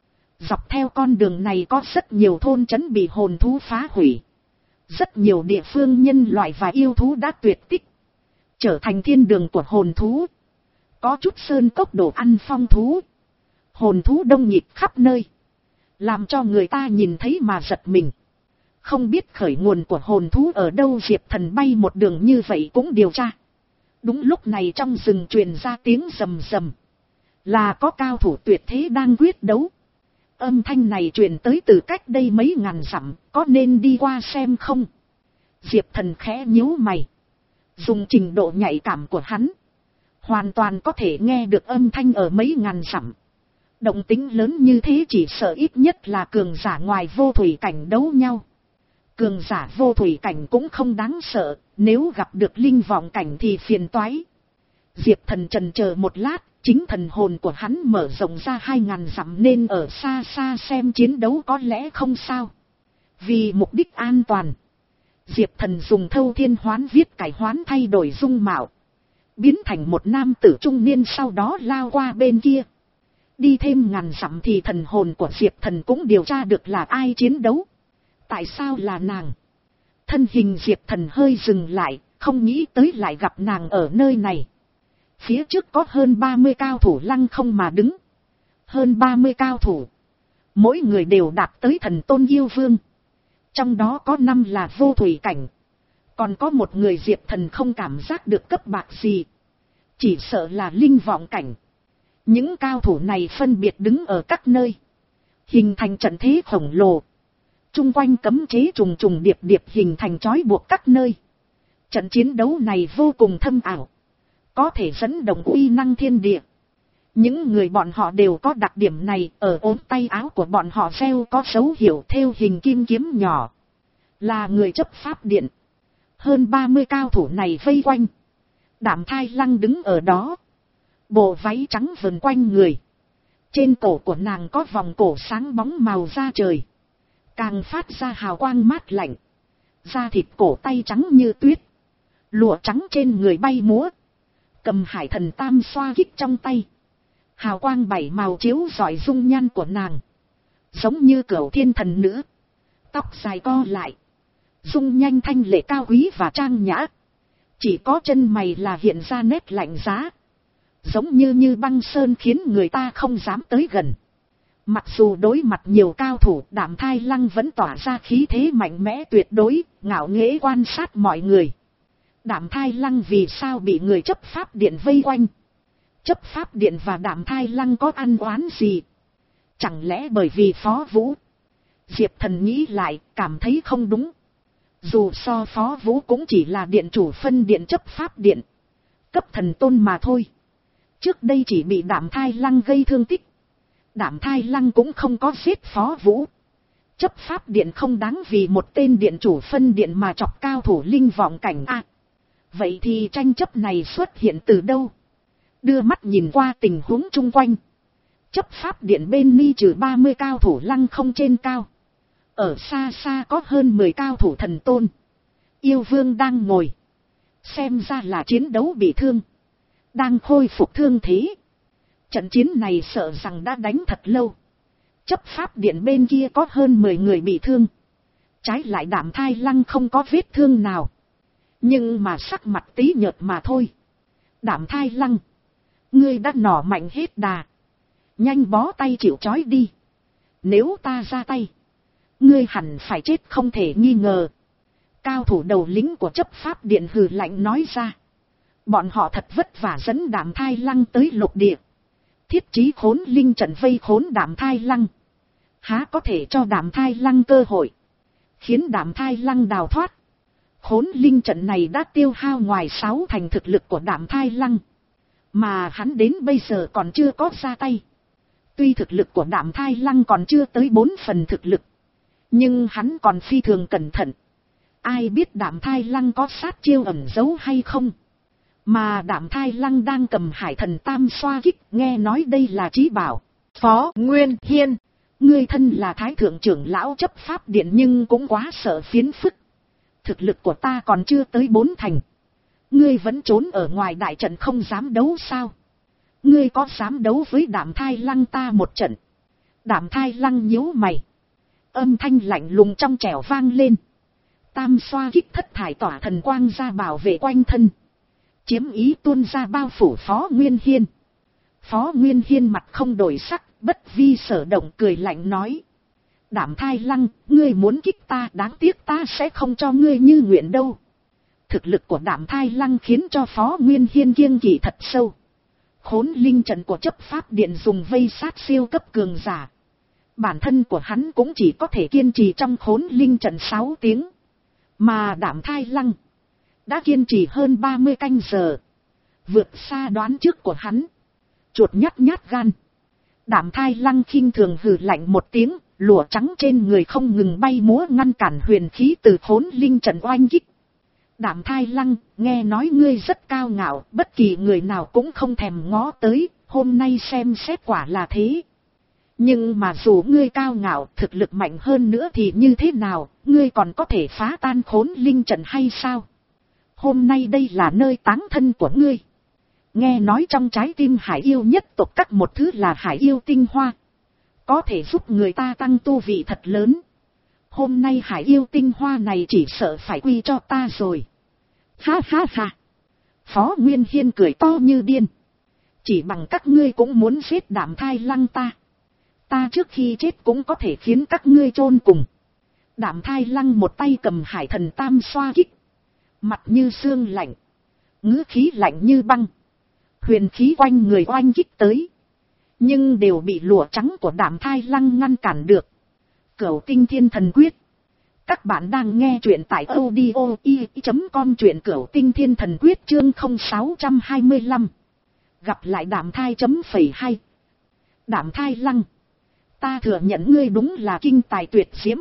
Dọc theo con đường này có rất nhiều thôn trấn bị hồn thú phá hủy. Rất nhiều địa phương nhân loại và yêu thú đã tuyệt tích, trở thành thiên đường của hồn thú. Có chút sơn cốc đồ ăn phong thú. Hồn thú đông nhịp khắp nơi, làm cho người ta nhìn thấy mà giật mình. Không biết khởi nguồn của hồn thú ở đâu, Diệp Thần bay một đường như vậy cũng điều tra. Đúng lúc này trong rừng truyền ra tiếng rầm rầm. Là có cao thủ tuyệt thế đang quyết đấu. Âm thanh này truyền tới từ cách đây mấy ngàn dặm, có nên đi qua xem không? Diệp Thần khẽ nhíu mày. Dùng trình độ nhạy cảm của hắn, hoàn toàn có thể nghe được âm thanh ở mấy ngàn dặm. Động tĩnh lớn như thế chỉ sợ ít nhất là cường giả ngoài vô thủy cảnh đấu nhau. Cường giả vô thủy cảnh cũng không đáng sợ, nếu gặp được linh vọng cảnh thì phiền toái. Diệp Thần chần chờ một lát, chính thần hồn của hắn mở rộng ra hai ngàn dặm nên ở xa xa xem chiến đấu có lẽ không sao. Vì mục đích an toàn, Diệp Thần dùng thâu thiên hoán viết cải hoán thay đổi dung mạo, biến thành một nam tử trung niên, sau đó lao qua bên kia. Đi thêm ngàn dặm thì thần hồn của Diệp Thần cũng điều tra được là ai chiến đấu. Tại sao là nàng? Thân hình Diệp Thần hơi dừng lại, không nghĩ tới lại gặp nàng ở nơi này. Phía trước có hơn ba mươi cao thủ lăng không mà đứng. Hơn ba mươi cao thủ. Mỗi người đều đạt tới thần tôn yêu vương. Trong đó có năm là vô thủy cảnh. Còn có một người Diệp Thần không cảm giác được cấp bậc gì. Chỉ sợ là linh vọng cảnh. Những cao thủ này phân biệt đứng ở các nơi, hình thành trận thế khổng lồ. Trung quanh cấm chế trùng trùng điệp điệp hình thành trói buộc các nơi. Trận chiến đấu này vô cùng thâm ảo, có thể dẫn động uy năng thiên địa. Những người bọn họ đều có đặc điểm này, ở ốm tay áo của bọn họ treo có dấu hiệu thêu hình kim kiếm nhỏ. Là người chấp pháp điện. Hơn ba mươi cao thủ này vây quanh. Đảm Thai Lăng đứng ở đó. Bộ váy trắng vần quanh người. Trên cổ của nàng có vòng cổ sáng bóng màu da trời, càng phát ra hào quang mát lạnh. Da thịt cổ tay trắng như tuyết. Lụa trắng trên người bay múa. Cầm hải thần tam xoa kích trong tay. Hào quang bảy màu chiếu rọi dung nhan của nàng, giống như cửu thiên thần nữ. Tóc dài co lại, dung nhanh thanh lệ cao quý và trang nhã. Chỉ có chân mày là hiện ra nét lạnh giá, giống như như băng sơn, khiến người ta không dám tới gần. Mặc dù đối mặt nhiều cao thủ, Đảm Thai Lăng vẫn tỏa ra khí thế mạnh mẽ tuyệt đối, ngạo nghễ quan sát mọi người. Đảm Thai Lăng vì sao bị người chấp pháp điện vây quanh? Chấp pháp điện và Đảm Thai Lăng có ăn oán gì? Chẳng lẽ bởi vì Phó Vũ? Diệp Thần nghĩ lại, cảm thấy không đúng. Dù so Phó Vũ cũng chỉ là điện chủ phân điện chấp pháp điện, cấp thần tôn mà thôi. Trước đây chỉ bị Đảm Thai Lăng gây thương tích. Đảm Thai Lăng cũng không có giết Phó Vũ. Chấp pháp điện không đáng vì một tên điện chủ phân điện mà chọc cao thủ linh vọng cảnh a. À, vậy thì tranh chấp này xuất hiện từ đâu? Đưa mắt nhìn qua tình huống chung quanh. Chấp pháp điện bên ni trừ ba mươi cao thủ lăng không trên cao. Ở xa xa có hơn mười cao thủ thần tôn. Yêu vương đang ngồi. Xem ra là chiến đấu bị thương, đang khôi phục thương thế. Trận chiến này sợ rằng đã đánh thật lâu. Chấp pháp điện bên kia có hơn mười người bị thương. Trái lại Đạm Thai Lăng không có vết thương nào. Nhưng mà sắc mặt tí nhợt mà thôi. Đạm Thai Lăng, ngươi đã nỏ mạnh hết đà. Nhanh bó tay chịu trói đi. Nếu ta ra tay, ngươi hẳn phải chết không thể nghi ngờ. Cao thủ đầu lĩnh của chấp pháp điện hừ lạnh nói ra. Bọn họ thật vất vả dẫn Đạm Thai Lăng tới lục địa. Thiết trí khốn linh trận vây khốn Đạm Thai Lăng. Há có thể cho Đạm Thai Lăng cơ hội, khiến Đạm Thai Lăng đào thoát. Khốn linh trận này đã tiêu hao ngoài sáu thành thực lực của Đạm Thai Lăng. Mà hắn đến bây giờ còn chưa có ra tay. Tuy thực lực của Đạm Thai Lăng còn chưa tới bốn phần thực lực, nhưng hắn còn phi thường cẩn thận. Ai biết Đạm Thai Lăng có sát chiêu ẩn giấu hay không. Mà Đạm Thai Lăng đang cầm Hải Thần Tam Xoa Kích, nghe nói đây là trí bảo. Phó Nguyên Hiên, ngươi thân là Thái Thượng trưởng lão chấp pháp điện nhưng cũng quá sợ phiến phức. Thực lực của ta còn chưa tới bốn thành. Ngươi vẫn trốn ở ngoài đại trận không dám đấu sao? Ngươi có dám đấu với Đạm Thai Lăng ta một trận? Đạm Thai Lăng nhíu mày. Âm thanh lạnh lùng trong trẻo vang lên. Tam Xoa Kích thất thải tỏa thần quang ra bảo vệ quanh thân. Chiếm ý tuôn ra bao phủ Phó Nguyên Hiên. Phó Nguyên Hiên mặt không đổi sắc, bất vi sở động cười lạnh nói. Đạm Thai Lăng, ngươi muốn kích ta, đáng tiếc ta sẽ không cho ngươi như nguyện đâu. Thực lực của Đạm Thai Lăng khiến cho Phó Nguyên Hiên kiêng kỵ thật sâu. Khốn linh trận của chấp pháp điện dùng vây sát siêu cấp cường giả. Bản thân của hắn cũng chỉ có thể kiên trì trong khốn linh trận sáu tiếng. Mà Đạm Thai Lăng đã kiên trì hơn ba mươi canh giờ. Vượt xa đoán trước của hắn. Chuột nhát nhát gan. Đạm Thai Lăng khinh thường hừ lạnh một tiếng, lụa trắng trên người không ngừng bay múa ngăn cản huyền khí từ khốn linh trận oanh kích. Đạm Thai Lăng, nghe nói ngươi rất cao ngạo, bất kỳ người nào cũng không thèm ngó tới, hôm nay xem xét quả là thế. Nhưng mà dù ngươi cao ngạo, thực lực mạnh hơn nữa thì như thế nào, ngươi còn có thể phá tan khốn linh trận hay sao? Hôm nay đây là nơi táng thân của ngươi. Nghe nói trong trái tim hải yêu nhất tộc cắt một thứ là hải yêu tinh hoa. Có thể giúp người ta tăng tu vị thật lớn. Hôm nay hải yêu tinh hoa này chỉ sợ phải quy cho ta rồi. Ha ha ha. Phó Nguyên Hiên cười to như điên. Chỉ bằng các ngươi cũng muốn giết Đạm Thai Lăng ta. Ta trước khi chết cũng có thể khiến các ngươi chôn cùng. Đạm Thai Lăng một tay cầm Hải Thần Tam Xoa Kích. Mặt như xương lạnh. Ngữ khí lạnh như băng. Huyền khí quanh người oanh kích tới. Nhưng đều bị lụa trắng của Đạm Thai Lăng ngăn cản được. Cửu Tinh Thiên Thần Quyết. Các bạn đang nghe truyện tại audio i chấm com, truyện Cửu Tinh Thiên Thần Quyết chương không sáu hai lăm. Gặp lại Đạm Thai chấm phẩy hay. Đạm Thai Lăng. Ta thừa nhận ngươi đúng là kinh tài tuyệt diễm.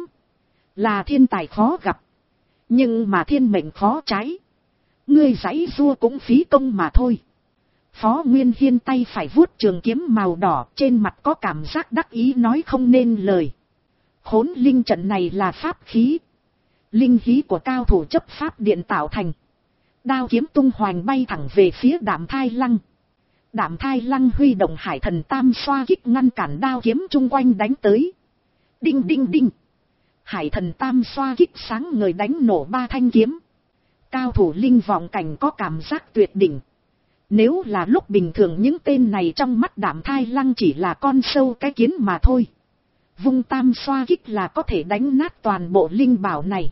Là thiên tài khó gặp. Nhưng mà thiên mệnh khó trái. Ngươi giãy giụa cũng phí công mà thôi. Phó Nguyên Hiên tay phải vuốt trường kiếm màu đỏ, trên mặt có cảm giác đắc ý nói không nên lời. Khốn linh trận này là pháp khí. Linh khí của cao thủ chấp pháp điện tạo thành. Đao kiếm tung hoành bay thẳng về phía Đạm Thai Lăng. Đạm Thai Lăng huy động Hải Thần Tam Xoa Kích ngăn cản đao kiếm chung quanh đánh tới. Đinh đinh đinh. Hải Thần Tam Xoa Kích sáng ngời đánh nổ ba thanh kiếm. Cao thủ linh vọng cảnh có cảm giác tuyệt đỉnh. Nếu là lúc bình thường những tên này trong mắt Đạm Thai Lăng chỉ là con sâu cái kiến mà thôi. Vung Tam Xoa Kích là có thể đánh nát toàn bộ linh bảo này.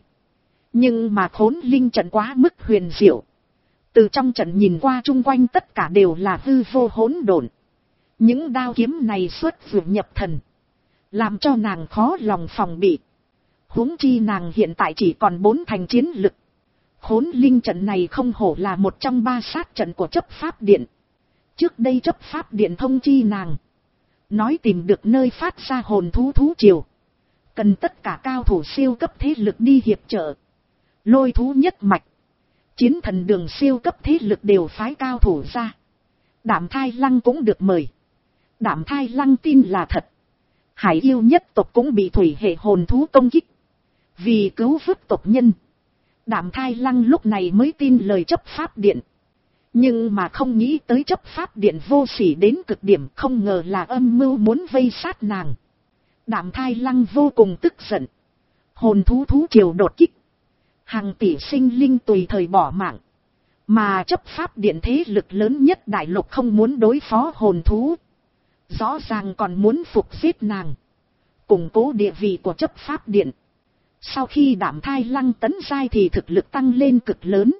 Nhưng mà khốn linh trận quá mức huyền diệu. Từ trong trận nhìn qua chung quanh tất cả đều là hư vô hỗn độn. Những đao kiếm này xuất vượt nhập thần. Làm cho nàng khó lòng phòng bị. Huống chi nàng hiện tại chỉ còn bốn thành chiến lực. Khốn linh trận này không hổ là một trong ba sát trận của chấp pháp điện. Trước đây chấp pháp điện thông chi nàng. Nói tìm được nơi phát ra hồn thú thú triều. Cần tất cả cao thủ siêu cấp thế lực đi hiệp trợ. Lôi thú nhất mạch. Chiến thần đường siêu cấp thế lực đều phái cao thủ ra. Đạm Thai Lăng cũng được mời. Đạm Thai Lăng tin là thật. Hải yêu nhất tộc cũng bị thủy hệ hồn thú công kích. Vì cứu vớt tộc nhân. Đạm Thai Lăng lúc này mới tin lời chấp pháp điện. Nhưng mà không nghĩ tới chấp pháp điện vô sỉ đến cực điểm, không ngờ là âm mưu muốn vây sát nàng. Đạm Thai Lăng vô cùng tức giận. Hồn thú thú triều đột kích. Hàng tỷ sinh linh tùy thời bỏ mạng. Mà chấp pháp điện thế lực lớn nhất đại lục không muốn đối phó hồn thú. Rõ ràng còn muốn phục giết nàng. Củng cố địa vị của chấp pháp điện. Sau khi Đạm Thai Lăng tấn giai thì thực lực tăng lên cực lớn.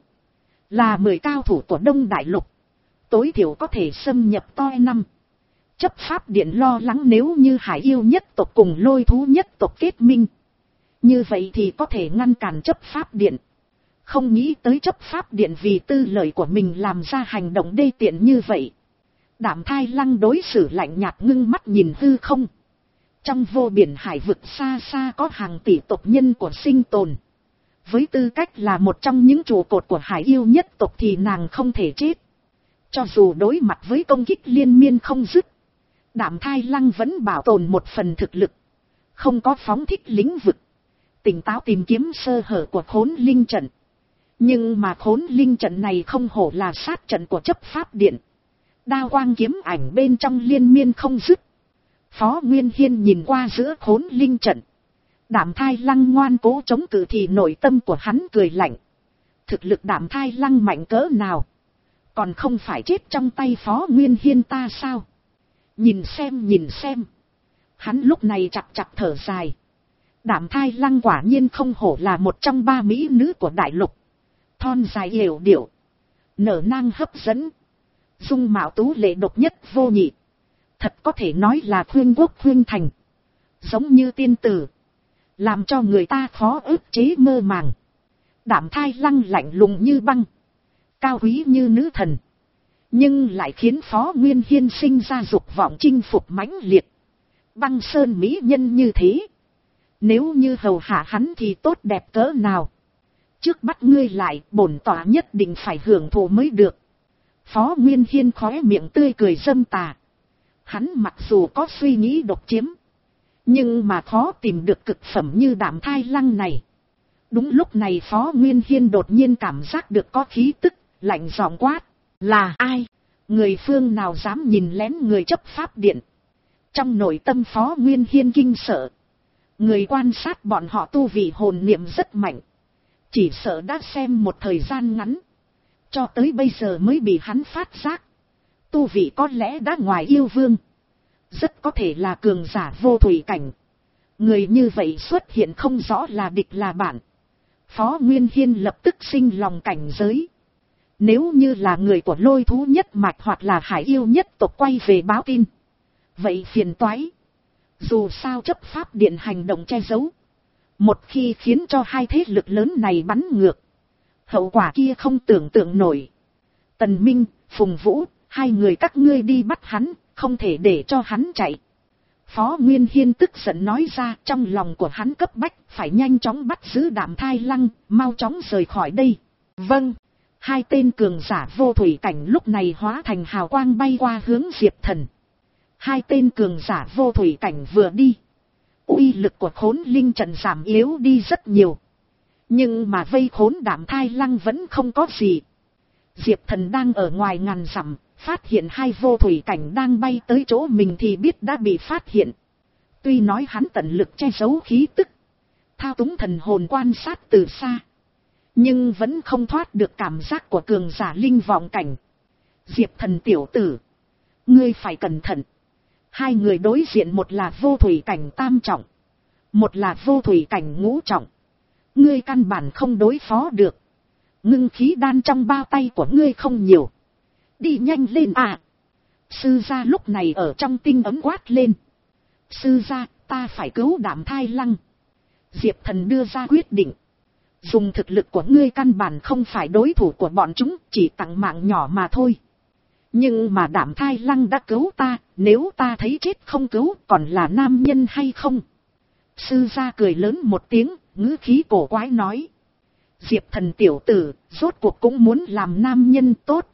Là mười cao thủ của Đông Đại Lục. Tối thiểu có thể xâm nhập toi năm. Chấp pháp điện lo lắng nếu như Hải Yêu nhất tộc cùng Lôi Thú nhất tộc kết minh. Như vậy thì có thể ngăn cản chấp pháp điện. Không nghĩ tới chấp pháp điện vì tư lợi của mình làm ra hành động đê tiện như vậy. Đạm Thai Lăng đối xử lạnh nhạt ngưng mắt nhìn hư không. Trong vô biển hải vực xa xa có hàng tỷ tộc nhân của sinh tồn. Với tư cách là một trong những trụ cột của Hải Yêu nhất tộc thì nàng không thể chết. Cho dù đối mặt với công kích liên miên không dứt. Đạm Thai Lăng vẫn bảo tồn một phần thực lực. Không có phóng thích lĩnh vực. Tỉnh táo tìm kiếm sơ hở của khốn linh trận. Nhưng mà khốn linh trận này không hổ là sát trận của chấp pháp điện. Đao quang kiếm ảnh bên trong liên miên không dứt. Phó Nguyên Hiên nhìn qua giữa khốn linh trận. Đạm Thai Lăng ngoan cố chống cự thì nội tâm của hắn cười lạnh. Thực lực Đạm Thai Lăng mạnh cỡ nào? Còn không phải chết trong tay Phó Nguyên Hiên ta sao? Nhìn xem nhìn xem. Hắn lúc này chặt chặt thở dài. Đạm Thai Lăng quả nhiên không hổ là một trong ba mỹ nữ của đại lục. Thon dài yểu điệu. Nở nang hấp dẫn. Dung mạo tú lệ độc nhất vô nhị. Thật có thể nói là khuyên quốc khuyên thành. Giống như tiên tử. Làm cho người ta khó ức chế mơ màng. Đạm Thai Lăng lạnh lùng như băng. Cao quý như nữ thần. Nhưng lại khiến Phó Nguyên Hiên sinh ra dục vọng chinh phục mãnh liệt. Băng sơn mỹ nhân như thế. Nếu như hầu hạ hắn thì tốt đẹp cỡ nào. Trước bắt ngươi lại, bổn tỏa nhất định phải hưởng thụ mới được. Phó Nguyên Hiên khóe miệng tươi cười dâm tà. Hắn mặc dù có suy nghĩ độc chiếm. Nhưng mà khó tìm được cực phẩm như Đạm Thai Lăng này. Đúng lúc này Phó Nguyên Hiên đột nhiên cảm giác được có khí tức, lạnh giọng quát. Là ai? Người phương nào dám nhìn lén người chấp pháp điện? Trong nội tâm Phó Nguyên Hiên kinh sợ. Người quan sát bọn họ tu vị hồn niệm rất mạnh. Chỉ sợ đã xem một thời gian ngắn. Cho tới bây giờ mới bị hắn phát giác. Tu vị có lẽ đã ngoài yêu vương. Rất có thể là cường giả vô thủy cảnh. Người như vậy xuất hiện không rõ là địch là bạn. Phó Nguyên Hiên lập tức sinh lòng cảnh giới. Nếu như là người của Lôi Thú nhất mạch hoặc là Hải Yêu nhất tộc quay về báo tin. Vậy phiền toái. Dù sao chấp pháp điện hành động che giấu. Một khi khiến cho hai thế lực lớn này bắn ngược. Hậu quả kia không tưởng tượng nổi. Tần Minh, Phùng Vũ, hai người các ngươi đi bắt hắn, không thể để cho hắn chạy. Phó Nguyên Hiên tức giận nói ra, trong lòng của hắn cấp bách, phải nhanh chóng bắt giữ Đạm Thai Lăng, mau chóng rời khỏi đây. Vâng. Hai tên cường giả vô thủy cảnh lúc này hóa thành hào quang bay qua hướng Diệp Thần. Hai tên cường giả vô thủy cảnh vừa đi. Uy lực của khốn linh trận giảm yếu đi rất nhiều. Nhưng mà vây khốn Đạm Thai Lăng vẫn không có gì. Diệp Thần đang ở ngoài ngàn dặm, phát hiện hai vô thủy cảnh đang bay tới chỗ mình thì biết đã bị phát hiện. Tuy nói hắn tận lực che giấu khí tức, thao túng thần hồn quan sát từ xa, nhưng vẫn không thoát được cảm giác của cường giả linh vọng cảnh. Diệp Thần tiểu tử, ngươi phải cẩn thận. Hai người đối diện, một là vô thủy cảnh tam trọng, một là vô thủy cảnh ngũ trọng. Ngươi căn bản không đối phó được. Ngưng khí đan trong bao tay của ngươi không nhiều. Đi nhanh lên à. Sư gia lúc này ở trong tinh ấm quát lên. Sư gia, ta phải cứu Đạm Thai Lăng. Diệp Thần đưa ra quyết định. Dùng thực lực của ngươi căn bản không phải đối thủ của bọn chúng, chỉ tặng mạng nhỏ mà thôi. Nhưng mà Đạm Thai Lăng đã cứu ta, nếu ta thấy chết không cứu còn là nam nhân hay không? Sư gia cười lớn một tiếng, ngữ khí cổ quái nói. Diệp Thần tiểu tử, rốt cuộc cũng muốn làm nam nhân tốt.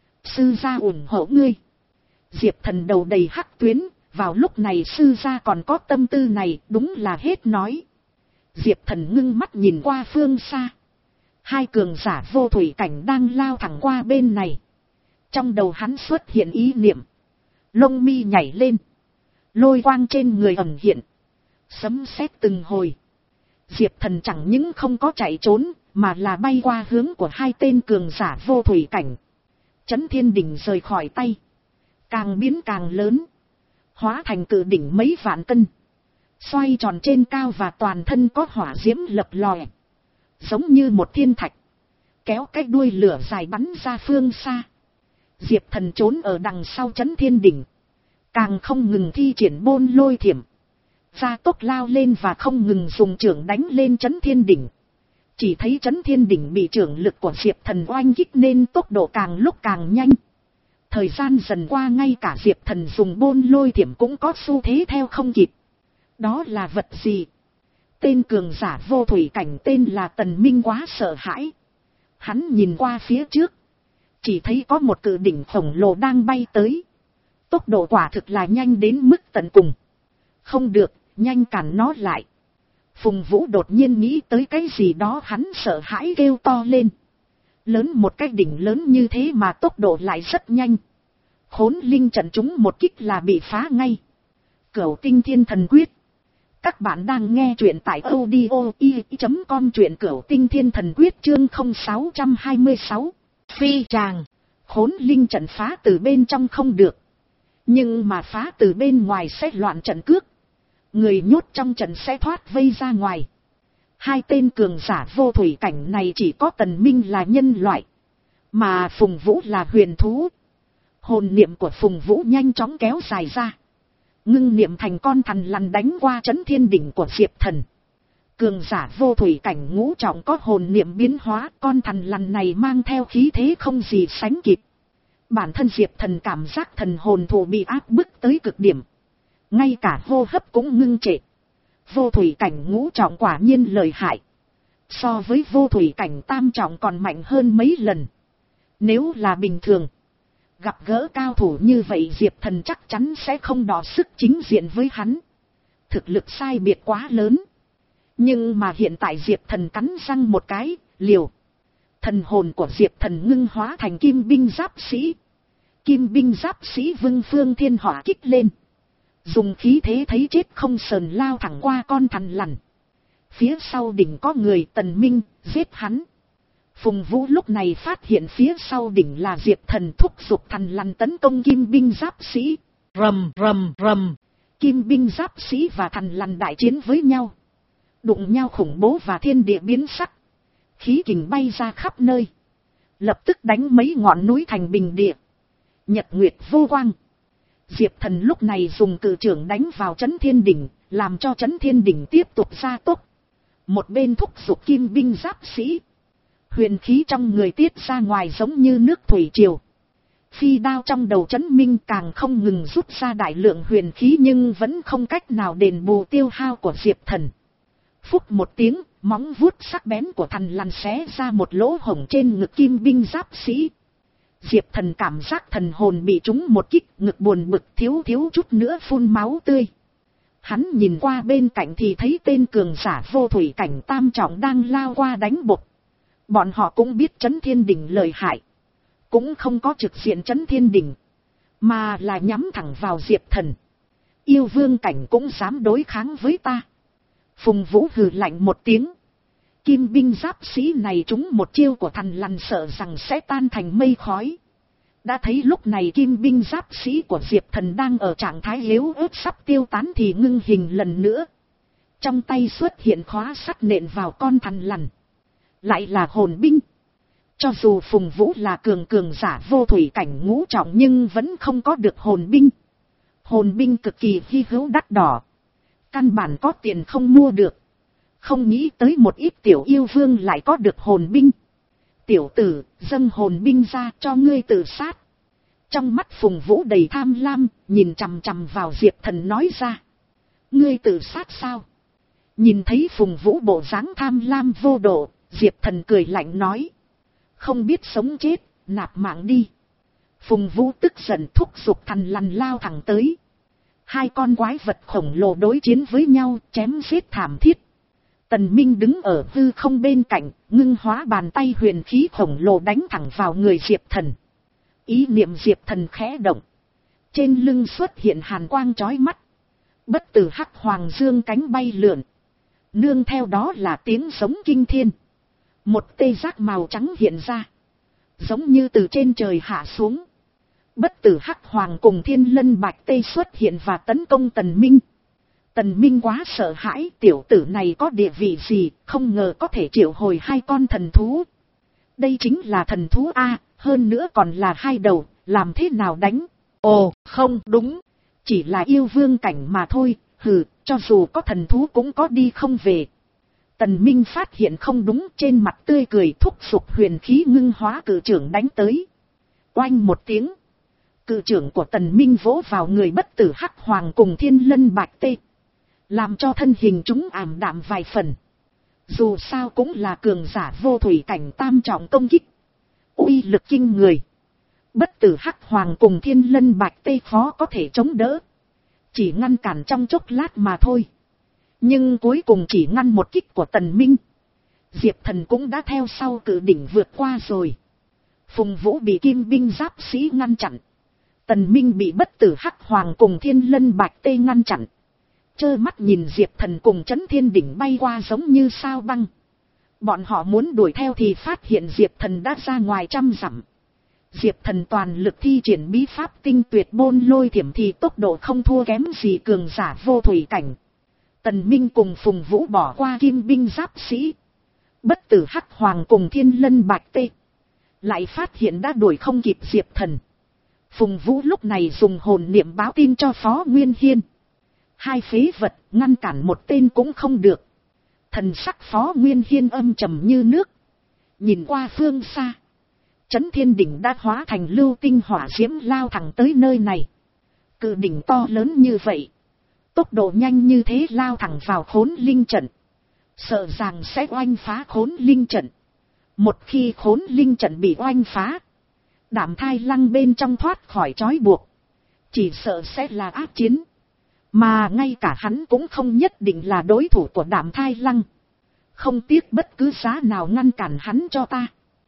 Sư gia ủng hộ ngươi. Diệp Thần đầu đầy hắc tuyến, vào lúc này sư gia còn có tâm tư này, đúng là hết nói. Diệp Thần ngưng mắt nhìn qua phương xa. Hai cường giả vô thủy cảnh đang lao thẳng qua bên này. Trong đầu hắn xuất hiện ý niệm. Lông mi nhảy lên. Lôi quang trên người ẩn hiện. Sấm sét từng hồi. Diệp Thần chẳng những không có chạy trốn, mà là bay qua hướng của hai tên cường giả vô thủy cảnh. Chấn thiên đỉnh rời khỏi tay, càng biến càng lớn, hóa thành cự đỉnh mấy vạn cân, xoay tròn trên cao và toàn thân có hỏa diễm lập lòe, giống như một thiên thạch, kéo cái đuôi lửa dài bắn ra phương xa. Diệp Thần trốn ở đằng sau chấn thiên đỉnh, càng không ngừng thi triển bôn lôi thiểm, gia tốc lao lên và không ngừng dùng chưởng đánh lên chấn thiên đỉnh. Chỉ thấy chấn thiên đỉnh bị chưởng lực của Diệp Thần oanh kích nên tốc độ càng lúc càng nhanh. Thời gian dần qua ngay cả Diệp Thần dùng bôn lôi thiểm cũng có xu thế theo không kịp. Đó là vật gì? Tên cường giả vô thủy cảnh tên là Tần Minh quá sợ hãi. Hắn nhìn qua phía trước, chỉ thấy có một cự đỉnh khổng lồ đang bay tới. Tốc độ quả thực là nhanh đến mức tận cùng. Không được, nhanh cản nó lại. Phùng Vũ đột nhiên nghĩ tới cái gì đó, hắn sợ hãi kêu to lên. Lớn một cái đỉnh lớn như thế mà tốc độ lại rất nhanh. Khốn linh trận chúng một kích là bị phá ngay. Cửu Tinh Thiên Thần Quyết. Các bạn đang nghe truyện tại audio i chấm com, truyện Cửu Tinh Thiên Thần Quyết chương không sáu hai sáu. Phi tràng. Khốn linh trận phá từ bên trong không được, nhưng mà phá từ bên ngoài sẽ loạn trận cước. Người nhốt trong trận sẽ thoát vây ra ngoài. Hai tên cường giả vô thủy cảnh này chỉ có Tần Minh là nhân loại, mà Phùng Vũ là huyền thú. Hồn niệm của Phùng Vũ nhanh chóng kéo dài ra, ngưng niệm thành con thằn lằn đánh qua chấn thiên đỉnh của Diệp Thần. Cường giả vô thủy cảnh ngũ trọng có hồn niệm biến hóa, con thằn lằn này mang theo khí thế không gì sánh kịp. Bản thân Diệp Thần cảm giác thần hồn thụ bị áp bức tới cực điểm, ngay cả hô hấp cũng ngưng trệ. Vô thủy cảnh ngũ trọng quả nhiên lợi hại, so với vô thủy cảnh tam trọng còn mạnh hơn mấy lần. Nếu là bình thường, gặp gỡ cao thủ như vậy Diệp Thần chắc chắn sẽ không đọ sức chính diện với hắn. Thực lực sai biệt quá lớn. Nhưng mà hiện tại Diệp Thần cắn răng một cái, liều. Thần hồn của Diệp Thần ngưng hóa thành kim binh giáp sĩ. Kim binh giáp sĩ Vưng Phương Thiên Hỏa kích lên, dùng khí thế thấy chết không sờn lao thẳng qua con thằn lằn. Phía sau đỉnh có người, Tần Minh, giết hắn. Phùng Vũ lúc này phát hiện phía sau đỉnh là Diệp Thần, thúc giục thằn lằn tấn công kim binh giáp sĩ. Rầm rầm rầm, kim binh giáp sĩ và thằn lằn đại chiến với nhau, đụng nhau khủng bố và thiên địa biến sắc. Khí kình bay ra khắp nơi, lập tức đánh mấy ngọn núi thành bình địa. Nhật nguyệt vô quang. Diệp Thần lúc này dùng cự trưởng đánh vào chấn thiên đỉnh, làm cho chấn thiên đỉnh tiếp tục gia tốc. Một bên thúc giục kim binh giáp sĩ, huyền khí trong người tiết ra ngoài giống như nước thủy triều. Phi đao trong đầu Chấn Minh càng không ngừng rút ra đại lượng huyền khí, nhưng vẫn không cách nào đền bù tiêu hao của Diệp Thần. Phúc một tiếng, móng vuốt sắc bén của thằn lằn xé ra một lỗ hổng trên ngực kim binh giáp sĩ. Diệp Thần cảm giác thần hồn bị trúng một kích, ngực buồn bực thiếu thiếu chút nữa phun máu tươi. Hắn nhìn qua bên cạnh thì thấy tên cường giả vô thủy cảnh tam trọng đang lao qua đánh bột. Bọn họ cũng biết Chấn Thiên Đỉnh lợi hại, cũng không có trực diện Chấn Thiên Đỉnh, mà là nhắm thẳng vào Diệp Thần. Yêu vương cảnh cũng dám đối kháng với ta. Phùng Vũ hừ lạnh một tiếng. Kim binh giáp sĩ này trúng một chiêu của thằn lằn sợ rằng sẽ tan thành mây khói. Đã thấy lúc này kim binh giáp sĩ của Diệp Thần đang ở trạng thái yếu ớt sắp tiêu tán thì ngưng hình lần nữa. Trong tay xuất hiện khóa sắt nện vào con thằn lằn. Lại là hồn binh. Cho dù Phùng Vũ là cường cường giả vô thủy cảnh ngũ trọng nhưng vẫn không có được hồn binh. Hồn binh cực kỳ hy hữu đắt đỏ, căn bản có tiền không mua được. Không nghĩ tới một ít tiểu yêu vương lại có được hồn binh. Tiểu tử, dâng hồn binh ra cho ngươi tự sát. Trong mắt Phùng Vũ đầy tham lam, nhìn chằm chằm vào Diệp Thần nói ra. Ngươi tự sát sao? Nhìn thấy Phùng Vũ bộ dáng tham lam vô độ, Diệp Thần cười lạnh nói. Không biết sống chết, nạp mạng đi. Phùng Vũ tức giận thúc giục thằn lằn lao thẳng tới. Hai con quái vật khổng lồ đối chiến với nhau, chém giết thảm thiết. Tần Minh đứng ở hư không bên cạnh, ngưng hóa bàn tay huyền khí khổng lồ đánh thẳng vào người Diệp Thần. Ý niệm Diệp Thần khẽ động, trên lưng xuất hiện hàn quang chói mắt. Bất tử hắc hoàng dương cánh bay lượn. Nương theo đó là tiếng giống kinh thiên. Một tê giác màu trắng hiện ra. Giống như từ trên trời hạ xuống. Bất tử hắc hoàng cùng thiên lân bạch tê xuất hiện và tấn công Tần Minh. Tần Minh quá sợ hãi, tiểu tử này có địa vị gì, không ngờ có thể triệu hồi hai con thần thú. Đây chính là thần thú A, hơn nữa còn là hai đầu, làm thế nào đánh? Ồ, không đúng, chỉ là yêu vương cảnh mà thôi, hừ, cho dù có thần thú cũng có đi không về. Tần Minh phát hiện không đúng, trên mặt tươi cười thúc giục huyền khí ngưng hóa cự trưởng đánh tới. Oanh một tiếng. Cự trưởng của Tần Minh vỗ vào người bất tử hắc hoàng cùng thiên lân bạch tê. Làm cho thân hình chúng ảm đạm vài phần. Dù sao cũng là cường giả vô thủy cảnh tam trọng công kích. Uy lực kinh người. Bất tử hắc hoàng cùng thiên lân bạch tê khó có thể chống đỡ. Chỉ ngăn cản trong chốc lát mà thôi. Nhưng cuối cùng chỉ ngăn một kích của Tần Minh. Diệp Thần cũng đã theo sau cự đỉnh vượt qua rồi. Phùng Vũ bị kim binh giáp sĩ ngăn chặn. Tần Minh bị bất tử hắc hoàng cùng thiên lân bạch tê ngăn chặn. Trơ mắt nhìn Diệp Thần cùng Chấn Thiên đỉnh bay qua giống như sao băng. Bọn họ muốn đuổi theo thì phát hiện Diệp Thần đã ra ngoài trăm dặm. Diệp Thần toàn lực thi triển bí pháp tinh tuyệt bôn lôi thiểm thì tốc độ không thua kém gì cường giả vô thủy cảnh. Tần Minh cùng Phùng Vũ bỏ qua kim binh giáp sĩ. Bất tử hắc hoàng cùng thiên lân bạch tê. Lại phát hiện đã đuổi không kịp Diệp Thần. Phùng Vũ lúc này dùng hồn niệm báo tin cho Phó Nguyên Hiên. Hai phế vật, ngăn cản một tên cũng không được. Thần sắc Phó Nguyên Hiên âm trầm như nước. Nhìn qua phương xa. Chấn Thiên đỉnh đã hóa thành lưu tinh hỏa diễm lao thẳng tới nơi này. Cự đỉnh to lớn như vậy. Tốc độ nhanh như thế lao thẳng vào khốn linh trận. Sợ rằng sẽ oanh phá khốn linh trận. Một khi khốn linh trận bị oanh phá. Đạm Thai Lăng bên trong thoát khỏi trói buộc. Chỉ sợ sẽ là ác chiến. Mà ngay cả hắn cũng không nhất định là đối thủ của Đạm Thai Lăng. Không tiếc bất cứ giá nào ngăn cản hắn cho ta.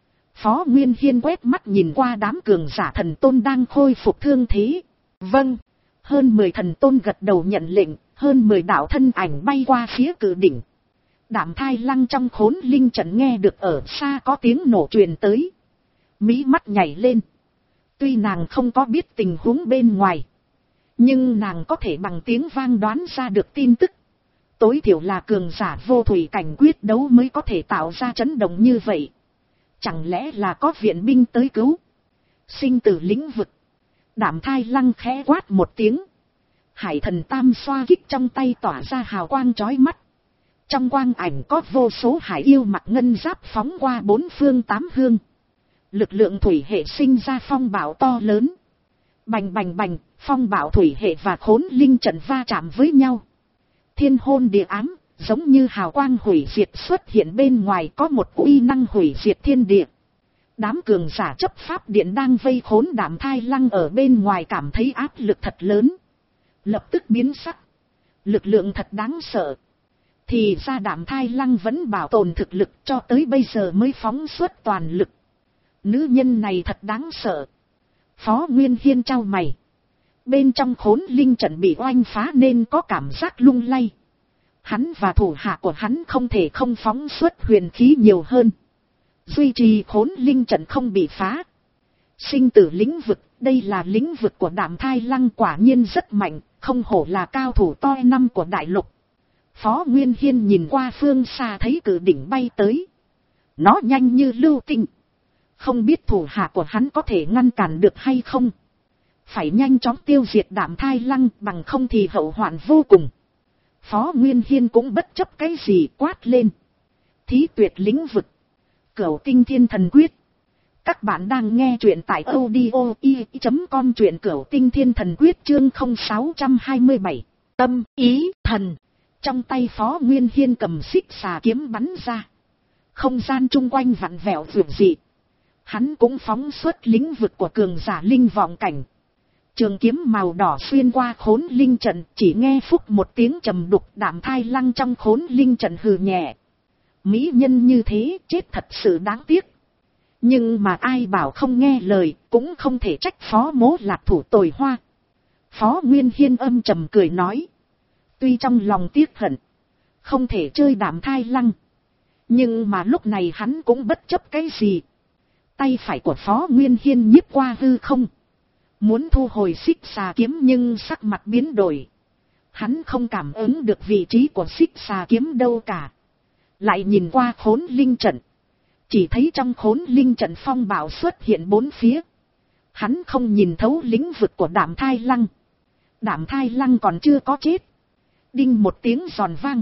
Phó Nguyên Hiên quét mắt nhìn qua đám cường giả thần tôn đang khôi phục thương thế. Vâng. Hơn mười thần tôn gật đầu nhận lệnh. Hơn mười đạo thân ảnh bay qua phía cự đỉnh. Đạm Thai Lăng trong khốn linh trận nghe được ở xa có tiếng nổ truyền tới. Mí mắt nhảy lên. Tuy nàng không có biết tình huống bên ngoài. Nhưng nàng có thể bằng tiếng vang đoán ra được tin tức. Tối thiểu là cường giả vô thủy cảnh quyết đấu mới có thể tạo ra chấn động như vậy. Chẳng lẽ là có viện binh tới cứu? Sinh tử lĩnh vực. Đạm Thai Lăng khẽ quát một tiếng. Hải thần tam xoa kích trong tay tỏa ra hào quang chói mắt. Trong quang ảnh có vô số hải yêu mặc ngân giáp phóng qua bốn phương tám hướng. Lực lượng thủy hệ sinh ra phong bạo to lớn. Bành bành bành, phong bạo thủy hệ và khốn linh trận va chạm với nhau. Thiên hôn địa ám, giống như hào quang hủy diệt xuất hiện bên ngoài có một uy năng hủy diệt thiên địa. Đám cường giả chấp pháp điện đang vây khốn Đạm Thai Lăng ở bên ngoài cảm thấy áp lực thật lớn. Lập tức biến sắc. Lực lượng thật đáng sợ. Thì ra Đạm Thai Lăng vẫn bảo tồn thực lực cho tới bây giờ mới phóng xuất toàn lực. Nữ nhân này thật đáng sợ. Phó Nguyên Hiên trao mày. Bên trong khốn linh trận bị oanh phá nên có cảm giác lung lay. Hắn và thủ hạ của hắn không thể không phóng xuất huyền khí nhiều hơn. Duy trì khốn linh trận không bị phá. Sinh tử lĩnh vực, đây là lĩnh vực của Đạm Thai Lăng quả nhiên rất mạnh, không hổ là cao thủ to năm của đại lục. Phó Nguyên Hiên nhìn qua phương xa thấy cự đỉnh bay tới. Nó nhanh như lưu tinh. Không biết thủ hạ của hắn có thể ngăn cản được hay không. Phải nhanh chóng tiêu diệt Đạm Thai Lăng bằng không thì hậu hoạn vô cùng. Phó Nguyên Hiên cũng bất chấp cái gì quát lên. Thí tuyệt lĩnh vực. Cửu tinh thiên thần quyết. Các bạn đang nghe truyện tại audio i chấm com truyện cửu tinh thiên thần quyết chương không sáu hai bảy. Tâm ý thần. Trong tay Phó Nguyên Hiên cầm xích xà kiếm bắn ra. Không gian chung quanh vặn vẹo vượt dị. Hắn cũng phóng xuất lĩnh vực của cường giả linh vọng cảnh. Trường kiếm màu đỏ xuyên qua khốn linh trận, chỉ nghe phúc một tiếng trầm đục. Đạm Thai Lăng trong khốn linh trận hừ nhẹ. Mỹ nhân như thế chết thật sự đáng tiếc. Nhưng mà ai bảo không nghe lời, cũng không thể trách Phó Mỗ Lạc thủ tồi hoa. Phó Nguyên Hiên âm trầm cười nói. Tuy trong lòng tiếc hận, không thể chơi Đạm Thai Lăng, nhưng mà lúc này hắn cũng bất chấp cái gì. Tay phải của Phó Nguyên Hiên nhiếp qua hư không, muốn thu hồi xích xà kiếm, nhưng sắc mặt biến đổi. Hắn không cảm ứng được vị trí của xích xà kiếm đâu cả. Lại nhìn qua khốn linh trận, chỉ thấy trong khốn linh trận phong bạo xuất hiện bốn phía. Hắn không nhìn thấu lĩnh vực của Đạm Thai Lăng. Đạm Thai Lăng còn chưa có chết. Đinh một tiếng giòn vang.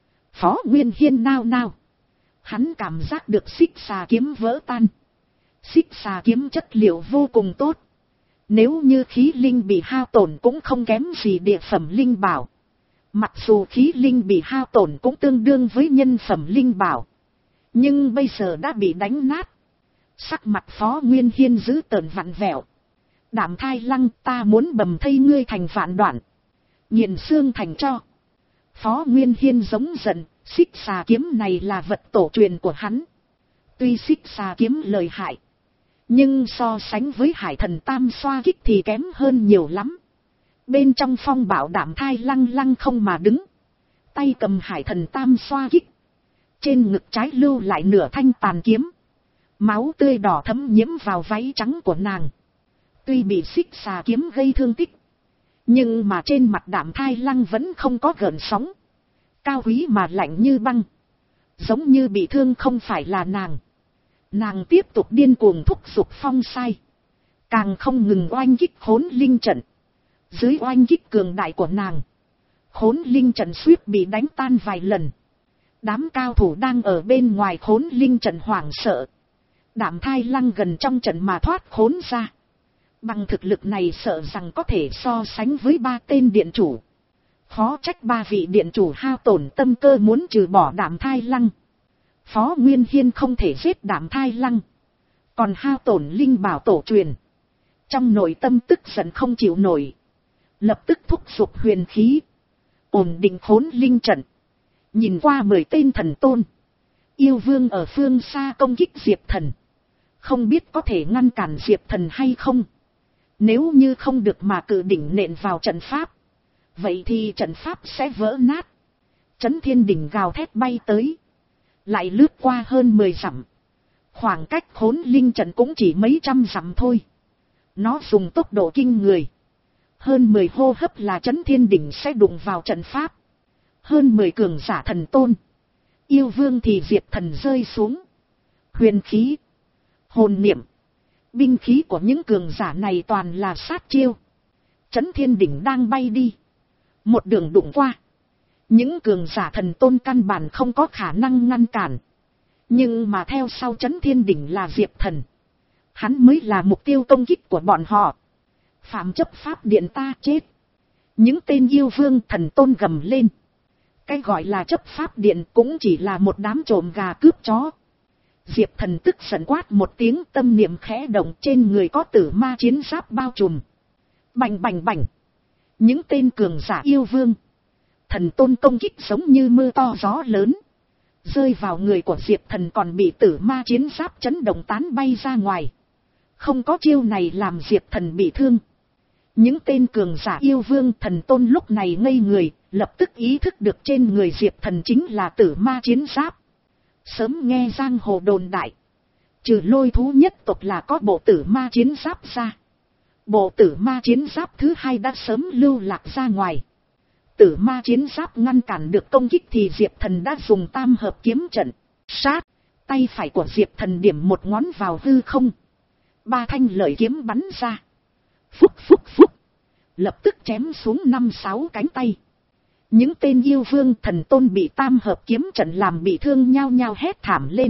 Phó Nguyên Hiên nao nao. Hắn cảm giác được xích xà kiếm vỡ tan. Xích xà kiếm chất liệu vô cùng tốt. Nếu như khí linh bị hao tổn cũng không kém gì địa phẩm linh bảo. Mặc dù khí linh bị hao tổn cũng tương đương với nhân phẩm linh bảo, nhưng bây giờ đã bị đánh nát. Sắc mặt Phó Nguyên Hiên dữ tợn vặn vẹo. Đạm Thai Lăng, ta muốn bầm thây ngươi thành vạn đoạn, nghiền xương thành tro. Phó Nguyên Hiên giống giận, xích xà kiếm này là vật tổ truyền của hắn. Tuy xích xà kiếm lợi hại, nhưng so sánh với Hải Thần Tam Xoa Kích thì kém hơn nhiều lắm. Bên trong phong bạo Đạm Thai Lăng lăng không mà đứng, tay cầm Hải Thần Tam Xoa Kích, trên ngực trái lưu lại nửa thanh tàn kiếm. Máu tươi đỏ thấm nhiễm vào váy trắng của nàng. Tuy bị xích xà kiếm gây thương tích, nhưng mà trên mặt Đạm Thai Lăng vẫn không có gợn sóng. Cao quý mà lạnh như băng, giống như bị thương không phải là nàng. Nàng tiếp tục điên cuồng thúc giục phong sai, càng không ngừng oanh kích khốn linh trận. Dưới oanh kích cường đại của nàng, khốn linh trận suýt bị đánh tan vài lần. Đám cao thủ đang ở bên ngoài khốn linh trận hoảng sợ. Đạm Thai Lăng gần trong trận mà thoát khốn ra, bằng thực lực này sợ rằng có thể so sánh với ba tên điện chủ. Khó trách ba vị điện chủ hao tổn tâm cơ muốn trừ bỏ Đạm Thai Lăng. Phó Nguyên Hiên không thể giết Đạm Thai Lăng, còn hao tổn linh bảo tổ truyền. Trong nội tâm tức giận không chịu nổi, lập tức thúc giục huyền khí, ổn định khốn linh trận. Nhìn qua mười tên thần tôn, yêu vương ở phương xa công kích Diệp Thần, không biết có thể ngăn cản Diệp Thần hay không. Nếu như không được mà cự đỉnh nện vào trận pháp, vậy thì trận pháp sẽ vỡ nát. Chấn Thiên Đỉnh gào thét bay tới, lại lướt qua hơn mười dặm. Khoảng cách khốn linh trận cũng chỉ mấy trăm dặm thôi. Nó dùng tốc độ kinh người, hơn mười hô hấp là Chấn Thiên Đỉnh sẽ đụng vào trận pháp. Hơn mười cường giả thần tôn, yêu vương thì Diệp Thần rơi xuống. Huyền khí, hồn niệm, binh khí của những cường giả này toàn là sát chiêu. Chấn Thiên Đỉnh đang bay đi, một đường đụng qua. Những cường giả thần tôn căn bản không có khả năng ngăn cản. Nhưng mà theo sau Chấn Thiên Đỉnh là Diệp Thần, hắn mới là mục tiêu công kích của bọn họ. Phạm chấp pháp điện ta chết. Những tên yêu vương thần tôn gầm lên. Cái gọi là chấp pháp điện cũng chỉ là một đám trộm gà cướp chó. Diệp Thần tức giận quát một tiếng, tâm niệm khẽ động, trên người có tử ma chiến giáp bao trùm. Bành bành bành. Những tên cường giả yêu vương thần tôn công kích giống như mưa to gió lớn, rơi vào người của Diệp Thần còn bị tử ma chiến giáp chấn động tán bay ra ngoài. Không có chiêu này làm Diệp Thần bị thương. Những tên cường giả yêu vương thần tôn lúc này ngây người, lập tức ý thức được trên người Diệp Thần chính là tử ma chiến giáp. Sớm nghe giang hồ đồn đại, trừ Lôi Thú nhất tộc là có bộ tử ma chiến giáp ra, bộ tử ma chiến giáp thứ hai đã sớm lưu lạc ra ngoài. Tử ma chiến giáp ngăn cản được công kích thì Diệp Thần đã dùng tam hợp kiếm trận sát. Tay phải của Diệp Thần điểm một ngón vào hư không, ba thanh lợi kiếm bắn ra. Phúc phúc phúc, lập tức chém xuống năm sáu cánh tay. Những tên yêu vương thần tôn bị tam hợp kiếm trận làm bị thương nhao nhao hét thảm lên.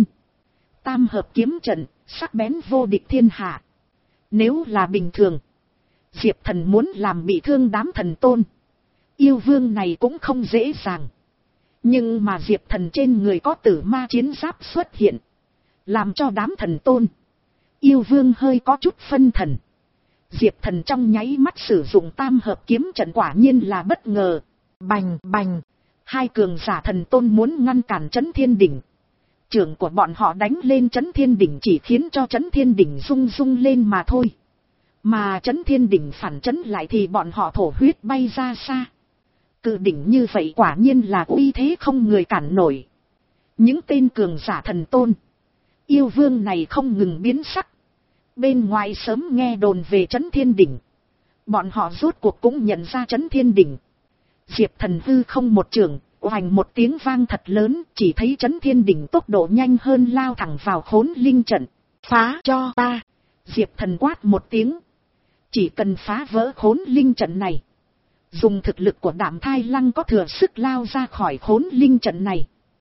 Tam hợp kiếm trận sắc bén vô địch thiên hạ. Nếu là bình thường, Diệp Thần muốn làm bị thương đám thần tôn, yêu vương này cũng không dễ dàng. Nhưng mà Diệp Thần trên người có tử ma chiến giáp xuất hiện, làm cho đám thần tôn, yêu vương hơi có chút phân thần. Diệp Thần trong nháy mắt sử dụng tam hợp kiếm trận quả nhiên là bất ngờ. Bành bành, hai cường giả thần tôn muốn ngăn cản Chấn Thiên Đỉnh. Trưởng của bọn họ đánh lên Chấn Thiên Đỉnh chỉ khiến cho Chấn Thiên Đỉnh rung rung lên mà thôi. Mà Chấn Thiên Đỉnh phản chấn lại thì bọn họ thổ huyết bay ra xa. Cự đỉnh như vậy quả nhiên là uy thế không người cản nổi. Những tên cường giả thần tôn, yêu vương này không ngừng biến sắc. Bên ngoài sớm nghe đồn về Trấn Thiên Đỉnh. Bọn họ rốt cuộc cũng nhận ra Trấn Thiên Đỉnh. Diệp Thần hư không một trường, oành một tiếng vang thật lớn, chỉ thấy Trấn Thiên Đỉnh tốc độ nhanh hơn lao thẳng vào Khốn Linh trận. Phá cho ta! Diệp Thần quát một tiếng. Chỉ cần phá vỡ Khốn Linh trận này, dùng thực lực của Đạm Thai Lăng có thừa sức lao ra khỏi Khốn Linh trận này.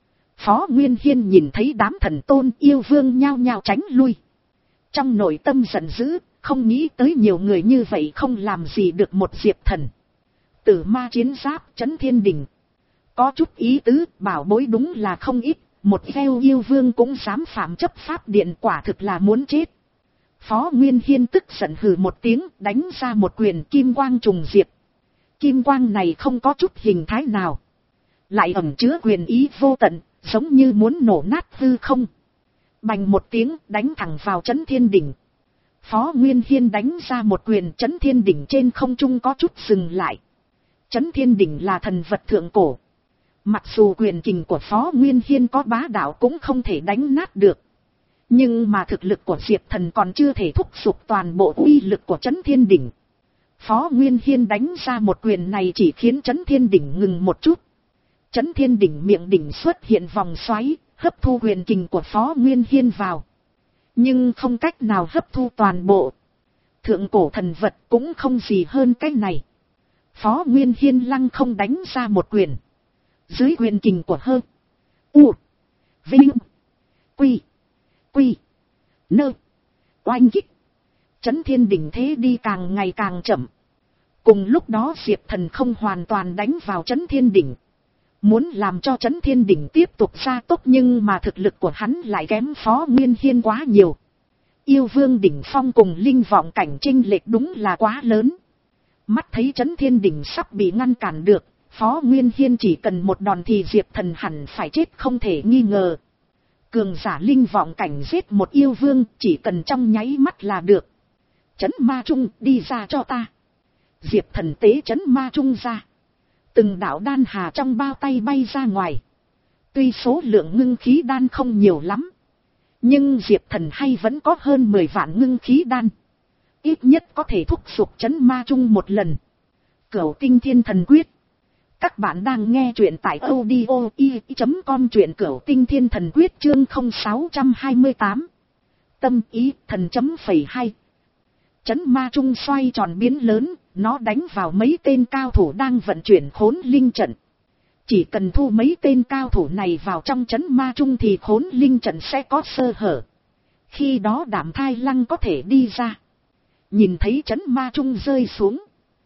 Phó Nguyên Hiên nhìn thấy đám thần tôn yêu vương nhao nhao tránh lui. Trong nội tâm giận dữ, không nghĩ tới nhiều người như vậy không làm gì được một Diệp Thần. Tử ma chiến giáp Trấn Thiên Đỉnh. Có chút ý tứ, bảo bối đúng là không ít, một phèo yêu vương cũng dám phạm chấp pháp điện, quả thực là muốn chết. Phó Nguyên Hiên tức giận hừ một tiếng, đánh ra một quyền kim quang trùng diệp. Kim quang này không có chút hình thái nào, lại ẩn chứa quyền ý vô tận, giống như muốn nổ nát hư không. Bành một tiếng đánh thẳng vào Trấn Thiên Đỉnh. Phó Nguyên Hiên đánh ra một quyền, Trấn Thiên Đỉnh trên không trung có chút dừng lại. Trấn Thiên Đỉnh là thần vật thượng cổ. Mặc dù quyền kình của Phó Nguyên Hiên có bá đạo cũng không thể đánh nát được. Nhưng mà thực lực của Diệp Thần còn chưa thể thúc giục toàn bộ uy lực của Trấn Thiên Đỉnh. Phó Nguyên Hiên đánh ra một quyền này chỉ khiến Trấn Thiên Đỉnh ngừng một chút. Trấn Thiên Đỉnh miệng đỉnh xuất hiện vòng xoáy, hấp thu quyền kình của Phó Nguyên Hiên vào. Nhưng không cách nào hấp thu toàn bộ. Thượng cổ thần vật cũng không gì hơn cái này. Phó Nguyên Hiên lăng không đánh ra một quyền. Dưới quyền kình của Hơ, U, Vinh, Quy, Quy, Nơ, oanh kích. Trấn Thiên Đỉnh thế đi càng ngày càng chậm. Cùng lúc đó Diệp Thần không hoàn toàn đánh vào Trấn Thiên Đỉnh. Muốn làm cho Trấn Thiên Đỉnh tiếp tục gia tốc, nhưng mà thực lực của hắn lại kém Phó Nguyên Hiên quá nhiều. Yêu vương đỉnh phong cùng linh vọng cảnh chênh lệch đúng là quá lớn. Mắt thấy Trấn Thiên Đỉnh sắp bị ngăn cản được, Phó Nguyên Hiên chỉ cần một đòn thì Diệp Thần hẳn phải chết không thể nghi ngờ. Cường giả linh vọng cảnh giết một yêu vương chỉ cần trong nháy mắt là được. Trấn Ma Trung đi ra cho ta. Diệp Thần tế Trấn Ma Trung ra. Từng đạo đan hà trong bao tay bay ra ngoài. Tuy số lượng ngưng khí đan không nhiều lắm, nhưng Diệp Thần hay vẫn có hơn mười vạn ngưng khí đan. Ít nhất có thể thúc giục Trấn Ma Trung một lần. Cửu Tinh Thiên Thần Quyết. Các bạn đang nghe truyện tại audio i chấm com, truyện Cửu Tinh Thiên Thần Quyết chương không sáu hai tám. Tâm ý thần chấm phẩy hai. Trấn Ma Trung xoay tròn biến lớn, nó đánh vào mấy tên cao thủ đang vận chuyển Khốn Linh trận. Chỉ cần thu mấy tên cao thủ này vào trong Trấn Ma Trung thì Khốn Linh trận sẽ có sơ hở. Khi đó Đạm Thai Lăng có thể đi ra. Nhìn thấy Trấn Ma Trung rơi xuống,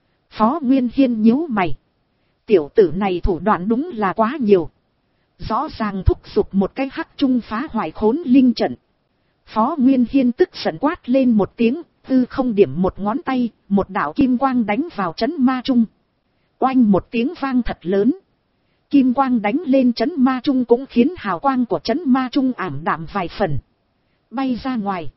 Phó Nguyên Hiên nhíu mày. Tiểu tử này thủ đoạn đúng là quá nhiều. Rõ ràng thúc giục một cái hắc trung phá hoại Khốn Linh trận. Phó Nguyên Hiên tức giận quát lên một tiếng, tư không điểm một ngón tay, một đạo kim quang đánh vào Trấn Ma Trung. Oanh một tiếng vang thật lớn. Kim quang đánh lên Trấn Ma Trung cũng khiến hào quang của Trấn Ma Trung ảm đạm vài phần, bay ra ngoài.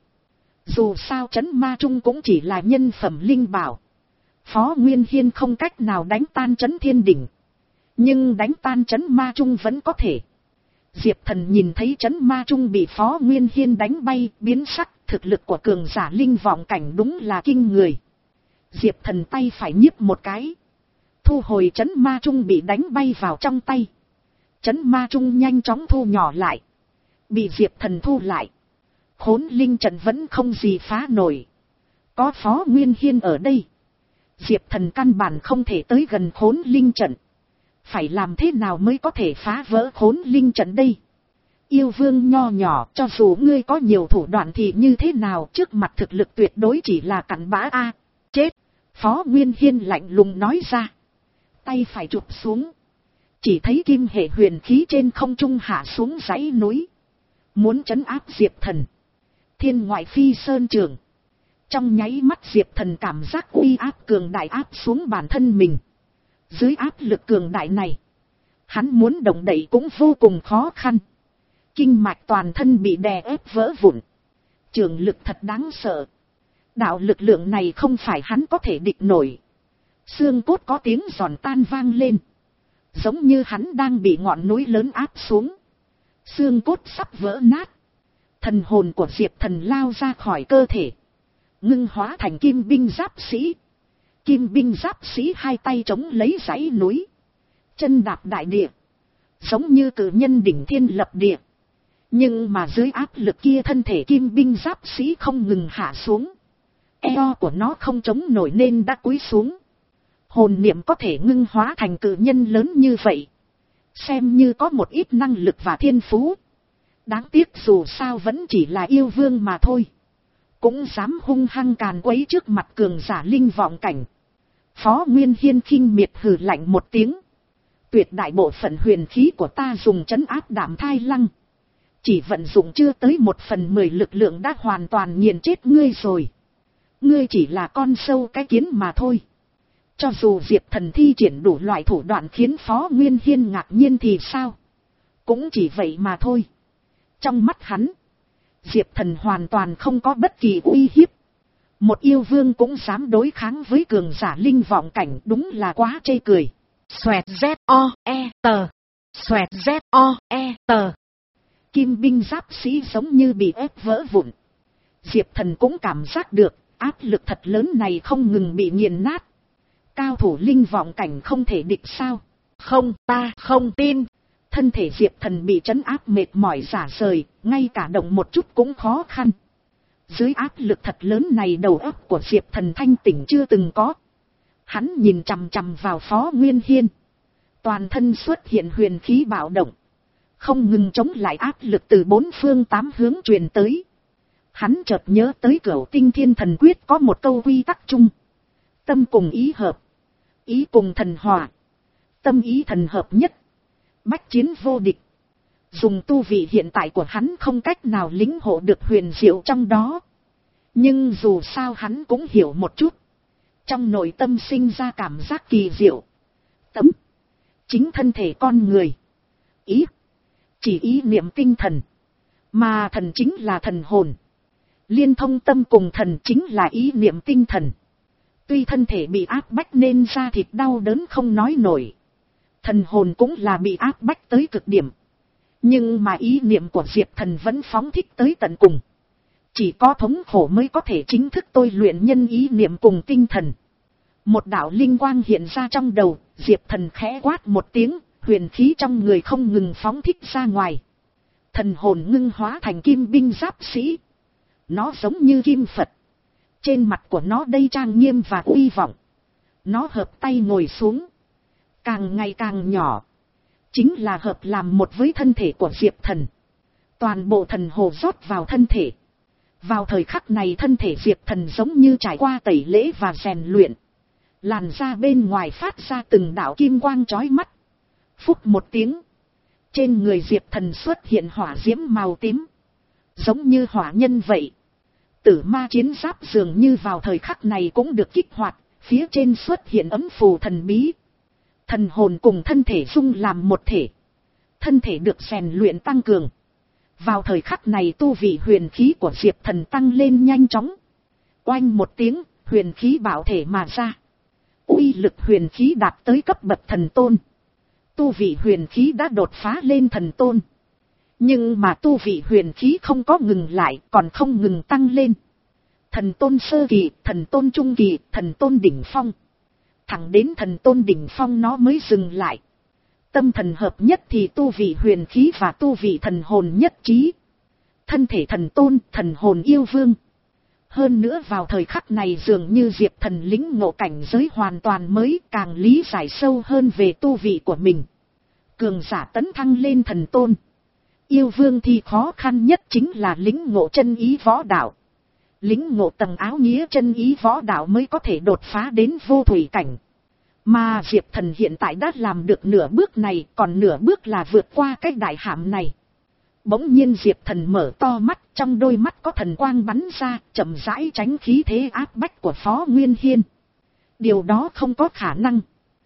Dù sao Trấn Ma Trung cũng chỉ là nhân phẩm linh bảo. Phó Nguyên Hiên không cách nào đánh tan Trấn Thiên Đỉnh, nhưng đánh tan Trấn Ma Trung vẫn có thể. Diệp Thần nhìn thấy Trấn Ma Trung bị Phó Nguyên Hiên đánh bay, biến sắc, thực lực của cường giả linh vọng cảnh đúng là kinh người. Diệp Thần tay phải nhíp một cái, thu hồi Trấn Ma Trung bị đánh bay vào trong tay. Trấn Ma Trung nhanh chóng thu nhỏ lại, bị Diệp Thần thu lại. Khốn Linh trận vẫn không gì phá nổi. Có Phó Nguyên Hiên ở đây, Diệp Thần căn bản không thể tới gần Khốn Linh trận. Phải làm thế nào mới có thể phá vỡ Khốn Linh trận đây? Yêu vương nho nhỏ, cho dù ngươi có nhiều thủ đoạn thì như thế nào, trước mặt thực lực tuyệt đối chỉ là cặn bã a. Chết! Phó Nguyên Hiên lạnh lùng nói ra. Tay phải chụp xuống, chỉ thấy kim hệ huyền khí trên không trung hạ xuống dãy núi, muốn trấn áp Diệp Thần. Thiên ngoại phi sơn trường. Trong nháy mắt Diệp Thần cảm giác uy áp cường đại áp xuống bản thân mình. Dưới áp lực cường đại này, hắn muốn động đậy cũng vô cùng khó khăn. Kinh mạch toàn thân bị đè ép vỡ vụn. Trường lực thật đáng sợ. Đạo lực lượng này không phải hắn có thể địch nổi. Xương cốt có tiếng giòn tan vang lên. Giống như hắn đang bị ngọn núi lớn áp xuống. Xương cốt sắp vỡ nát. Thần hồn của Diệp Thần lao ra khỏi cơ thể. Ngưng hóa thành kim binh giáp sĩ. Kim binh giáp sĩ hai tay chống lấy dãy núi. Chân đạp đại địa. Giống như cử nhân đỉnh thiên lập địa. Nhưng mà dưới áp lực kia thân thể kim binh giáp sĩ không ngừng hạ xuống. Eo của nó không chống nổi nên đã cúi xuống. Hồn niệm có thể ngưng hóa thành cử nhân lớn như vậy. Xem như có một ít năng lực và thiên phú. Đáng tiếc dù sao vẫn chỉ là yêu vương mà thôi. Cũng dám hung hăng càn quấy trước mặt cường giả linh vọng cảnh. Phó Nguyên Hiên khinh miệt hừ lạnh một tiếng. Tuyệt đại bộ phận huyền khí của ta dùng trấn áp Đạm Thai Lăng. Chỉ vận dụng chưa tới một phần mười lực lượng đã hoàn toàn nghiền chết ngươi rồi. Ngươi chỉ là con sâu cái kiến mà thôi. Cho dù Diệp Thần thi triển đủ loại thủ đoạn khiến Phó Nguyên Hiên ngạc nhiên thì sao? Cũng chỉ vậy mà thôi. Trong mắt hắn, Diệp Thần hoàn toàn không có bất kỳ uy hiếp. Một yêu vương cũng dám đối kháng với cường giả linh vọng cảnh, đúng là quá chê cười. Xoẹt Z O E tờ. Xoẹt Z O E tờ. Kim binh giáp sĩ giống như bị ép vỡ vụn. Diệp Thần cũng cảm giác được áp lực thật lớn này không ngừng bị nghiền nát. Cao thủ linh vọng cảnh không thể địch sao? Không, ta không tin. Thân thể Diệp Thần bị trấn áp mệt mỏi rã rời, ngay cả động một chút cũng khó khăn. Dưới áp lực thật lớn này đầu óc của Diệp Thần thanh tỉnh chưa từng có. Hắn nhìn chằm chằm vào Phó Nguyên Hiên. Toàn thân xuất hiện huyền khí bạo động. Không ngừng chống lại áp lực từ bốn phương tám hướng truyền tới. Hắn chợt nhớ tới Cửu Tinh Thiên Thần Quyết có một câu quy tắc chung. Tâm cùng ý hợp. Ý cùng thần hòa. Tâm ý thần hợp nhất. Bách chiến vô địch. Dùng tu vị hiện tại của hắn không cách nào lĩnh hộ được huyền diệu trong đó. Nhưng dù sao hắn cũng hiểu một chút. Trong nội tâm sinh ra cảm giác kỳ diệu. Tâm. Chính thân thể con người. Ý. Chỉ ý niệm tinh thần. Mà thần chính là thần hồn. Liên thông tâm cùng thần chính là ý niệm tinh thần. Tuy thân thể bị áp bách nên da thịt đau đớn không nói nổi. Thần hồn cũng là bị áp bách tới cực điểm. Nhưng mà ý niệm của Diệp Thần vẫn phóng thích tới tận cùng. Chỉ có thống khổ mới có thể chính thức tôi luyện nhân ý niệm cùng tinh thần. Một đạo linh quang hiện ra trong đầu, Diệp Thần khẽ quát một tiếng, huyền khí trong người không ngừng phóng thích ra ngoài. Thần hồn ngưng hóa thành kim binh giáp sĩ. Nó giống như kim Phật. Trên mặt của nó đây trang nghiêm và uy vọng. Nó hợp tay ngồi xuống. Càng ngày càng nhỏ. Chính là hợp làm một với thân thể của Diệp Thần. Toàn bộ thần hồ rót vào thân thể. Vào thời khắc này thân thể Diệp Thần giống như trải qua tẩy lễ và rèn luyện. Làn da bên ngoài phát ra từng đạo kim quang chói mắt. Phúc một tiếng. Trên người Diệp Thần xuất hiện hỏa diễm màu tím. Giống như hỏa nhân vậy. Tử ma chiến giáp dường như vào thời khắc này cũng được kích hoạt. Phía trên xuất hiện ấm phù thần bí. Thần hồn cùng thân thể dung làm một thể. Thân thể được rèn luyện tăng cường. Vào thời khắc này tu vị huyền khí của Diệp Thần tăng lên nhanh chóng. Oanh một tiếng, huyền khí bạo thể mà ra. Uy lực huyền khí đạt tới cấp bậc thần tôn. Tu vị huyền khí đã đột phá lên thần tôn. Nhưng mà tu vị huyền khí không có ngừng lại, còn không ngừng tăng lên. Thần tôn sơ kỳ, thần tôn trung kỳ, thần tôn đỉnh phong. Thẳng đến thần tôn đỉnh phong nó mới dừng lại. Tâm thần hợp nhất thì tu vị huyền khí và tu vị thần hồn nhất trí. Thân thể thần tôn, thần hồn yêu vương. Hơn nữa vào thời khắc này dường như Diệp Thần lĩnh ngộ cảnh giới hoàn toàn mới, càng lý giải sâu hơn về tu vị của mình. Cường giả tấn thăng lên thần tôn. Yêu vương thì khó khăn nhất chính là lĩnh ngộ chân ý võ đạo. Lĩnh ngộ tầng áo nghĩa chân ý võ đạo mới có thể đột phá đến vô thủy cảnh. Mà Diệp Thần hiện tại đã làm được nửa bước này, còn nửa bước là vượt qua cái đại hạm này. Bỗng nhiên Diệp Thần mở to mắt, trong đôi mắt có thần quang bắn ra, chậm rãi tránh khí thế áp bách của Phó Nguyên Hiên. Điều đó không có khả năng.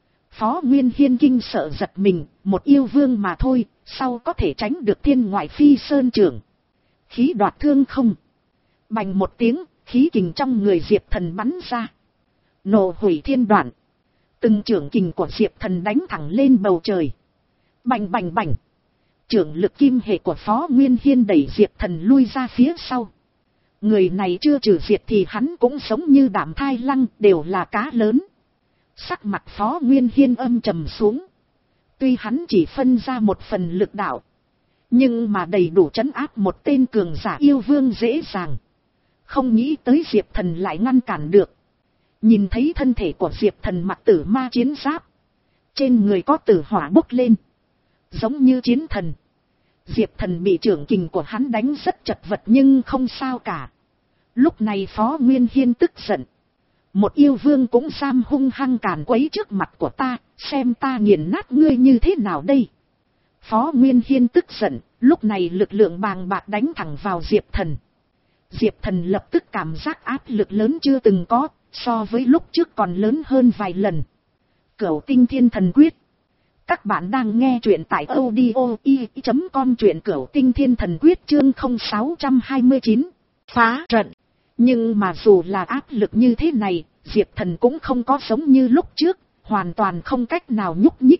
Phó Nguyên Hiên kinh sợ giật mình, một yêu vương mà thôi, sao có thể tránh được thiên ngoại phi sơn trưởng. Khí đoạt thương không. Bành một tiếng, khí kình trong người Diệp Thần bắn ra. Nổ hủy thiên đoạn. Từng trưởng kình của Diệp Thần đánh thẳng lên bầu trời. Bành bành bành. Trưởng lực kim hệ của Phó Nguyên Hiên đẩy Diệp Thần lui ra phía sau. Người này chưa trừ diệt thì hắn cũng giống như Đạm Thai Lăng, đều là cá lớn. Sắc mặt Phó Nguyên Hiên âm trầm xuống. Tuy hắn chỉ phân ra một phần lực đạo, nhưng mà đầy đủ trấn áp một tên cường giả yêu vương dễ dàng. Không nghĩ tới Diệp Thần lại ngăn cản được. Nhìn thấy thân thể của Diệp Thần mặc tử ma chiến giáp, trên người có tử hỏa bốc lên, giống như chiến thần. Diệp Thần bị trưởng kình của hắn đánh rất chật vật nhưng không sao cả. Lúc này Phó Nguyên Hiên tức giận. Một yêu vương cũng dám hung hăng càn quấy trước mặt của ta, xem ta nghiền nát ngươi như thế nào đây. Phó Nguyên Hiên tức giận, lúc này lực lượng bàng bạc đánh thẳng vào Diệp Thần. Diệp Thần lập tức cảm giác áp lực lớn chưa từng có, so với lúc trước còn lớn hơn vài lần. Cửu Tinh Thiên Thần Quyết. Các bạn đang nghe truyện tại audio i chấm com, truyện Cửu Tinh Thiên Thần Quyết chương không sáu hai chín. Phá trận. Nhưng mà dù là áp lực như thế này, Diệp Thần cũng không có giống như lúc trước, hoàn toàn không cách nào nhúc nhích.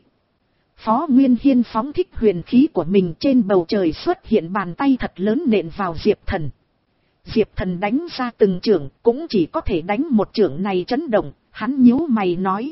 Phó Nguyên Hiên phóng thích huyền khí của mình, trên bầu trời xuất hiện bàn tay thật lớn nện vào Diệp Thần. Diệp Thần đánh ra từng chưởng, cũng chỉ có thể đánh một chưởng này chấn động, hắn nhíu mày nói.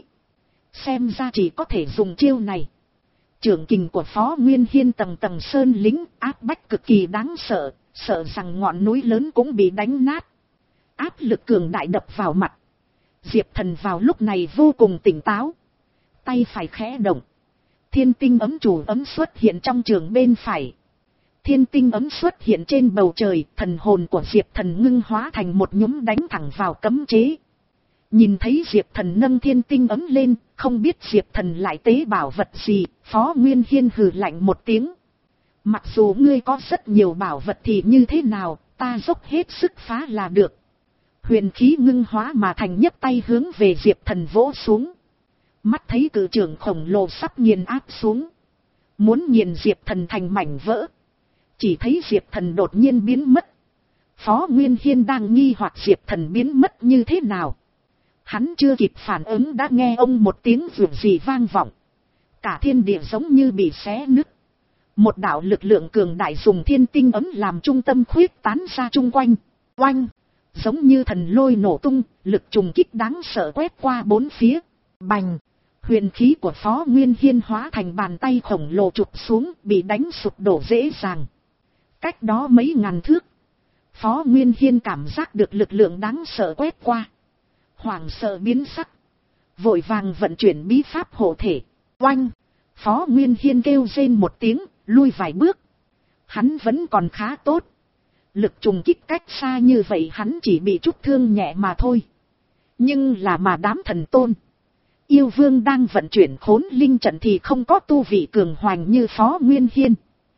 Xem ra chỉ có thể dùng chiêu này. Chưởng kình của Phó Nguyên Hiên tầng tầng sơn lính, áp bách cực kỳ đáng sợ, sợ rằng ngọn núi lớn cũng bị đánh nát. Áp lực cường đại đập vào mặt. Diệp Thần vào lúc này vô cùng tỉnh táo. Tay phải khẽ động. Thiên tinh ấm chủ ấm xuất hiện trong trường bên phải. Thiên tinh ấm xuất hiện trên bầu trời, thần hồn của Diệp Thần ngưng hóa thành một nhúm đánh thẳng vào cấm chế. Nhìn thấy Diệp Thần nâng thiên tinh ấm lên, không biết Diệp Thần lại tế bảo vật gì, Phó Nguyên Hiên hừ lạnh một tiếng. Mặc dù ngươi có rất nhiều bảo vật thì như thế nào, ta dốc hết sức phá là được. Huyền khí ngưng hóa mà thành nhấc tay hướng về Diệp Thần vỗ xuống. Mắt thấy cự trưởng khổng lồ sắp nghiền áp xuống. Muốn nghiền Diệp Thần thành mảnh vỡ. Chỉ thấy Diệp Thần đột nhiên biến mất. Phó Nguyên Hiên đang nghi hoặc Diệp Thần biến mất như thế nào. Hắn chưa kịp phản ứng đã nghe ông một tiếng vượt gì vang vọng. Cả thiên địa giống như bị xé nứt. Một đạo lực lượng cường đại dùng thiên tinh ấm làm trung tâm khuyết tán ra chung quanh. Oanh! Giống như thần lôi nổ tung, lực trùng kích đáng sợ quét qua bốn phía. Bành! Huyền khí của Phó Nguyên Hiên hóa thành bàn tay khổng lồ chụp xuống, bị đánh sụp đổ dễ dàng. Cách đó mấy ngàn thước, Phó Nguyên Hiên cảm giác được lực lượng đáng sợ quét qua. Hoảng sợ biến sắc. Vội vàng vận chuyển bí pháp hộ thể. Oanh! Phó Nguyên Hiên kêu rên một tiếng, lui vài bước. Hắn vẫn còn khá tốt. Lực trùng kích cách xa như vậy hắn chỉ bị chút thương nhẹ mà thôi. Nhưng là mà đám thần tôn, yêu vương đang vận chuyển khốn linh trận thì không có tu vị cường hoành như Phó Nguyên Hiên.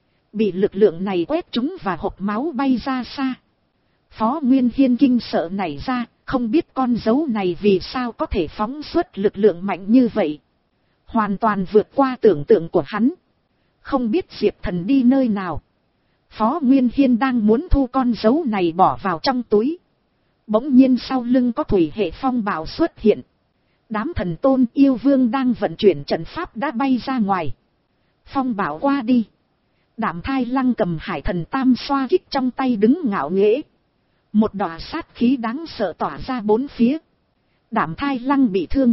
Bị lực lượng này quét trúng và hộc máu bay ra xa. Phó Nguyên Hiên kinh sợ nảy ra, không biết con dấu này vì sao có thể phóng xuất lực lượng mạnh như vậy. Hoàn toàn vượt qua tưởng tượng của hắn. Không biết Diệp Thần đi nơi nào. Phó Nguyên Hiên đang muốn thu con dấu này bỏ vào trong túi. Bỗng nhiên sau lưng có thủy hệ phong bạo xuất hiện. Đám thần tôn yêu vương đang vận chuyển trận pháp đã bay ra ngoài. Phong bạo qua đi. Đạm Thai Lăng cầm hải thần tam xoa kích trong tay đứng ngạo nghễ. Một đọa sát khí đáng sợ tỏa ra bốn phía. Đạm Thai Lăng bị thương.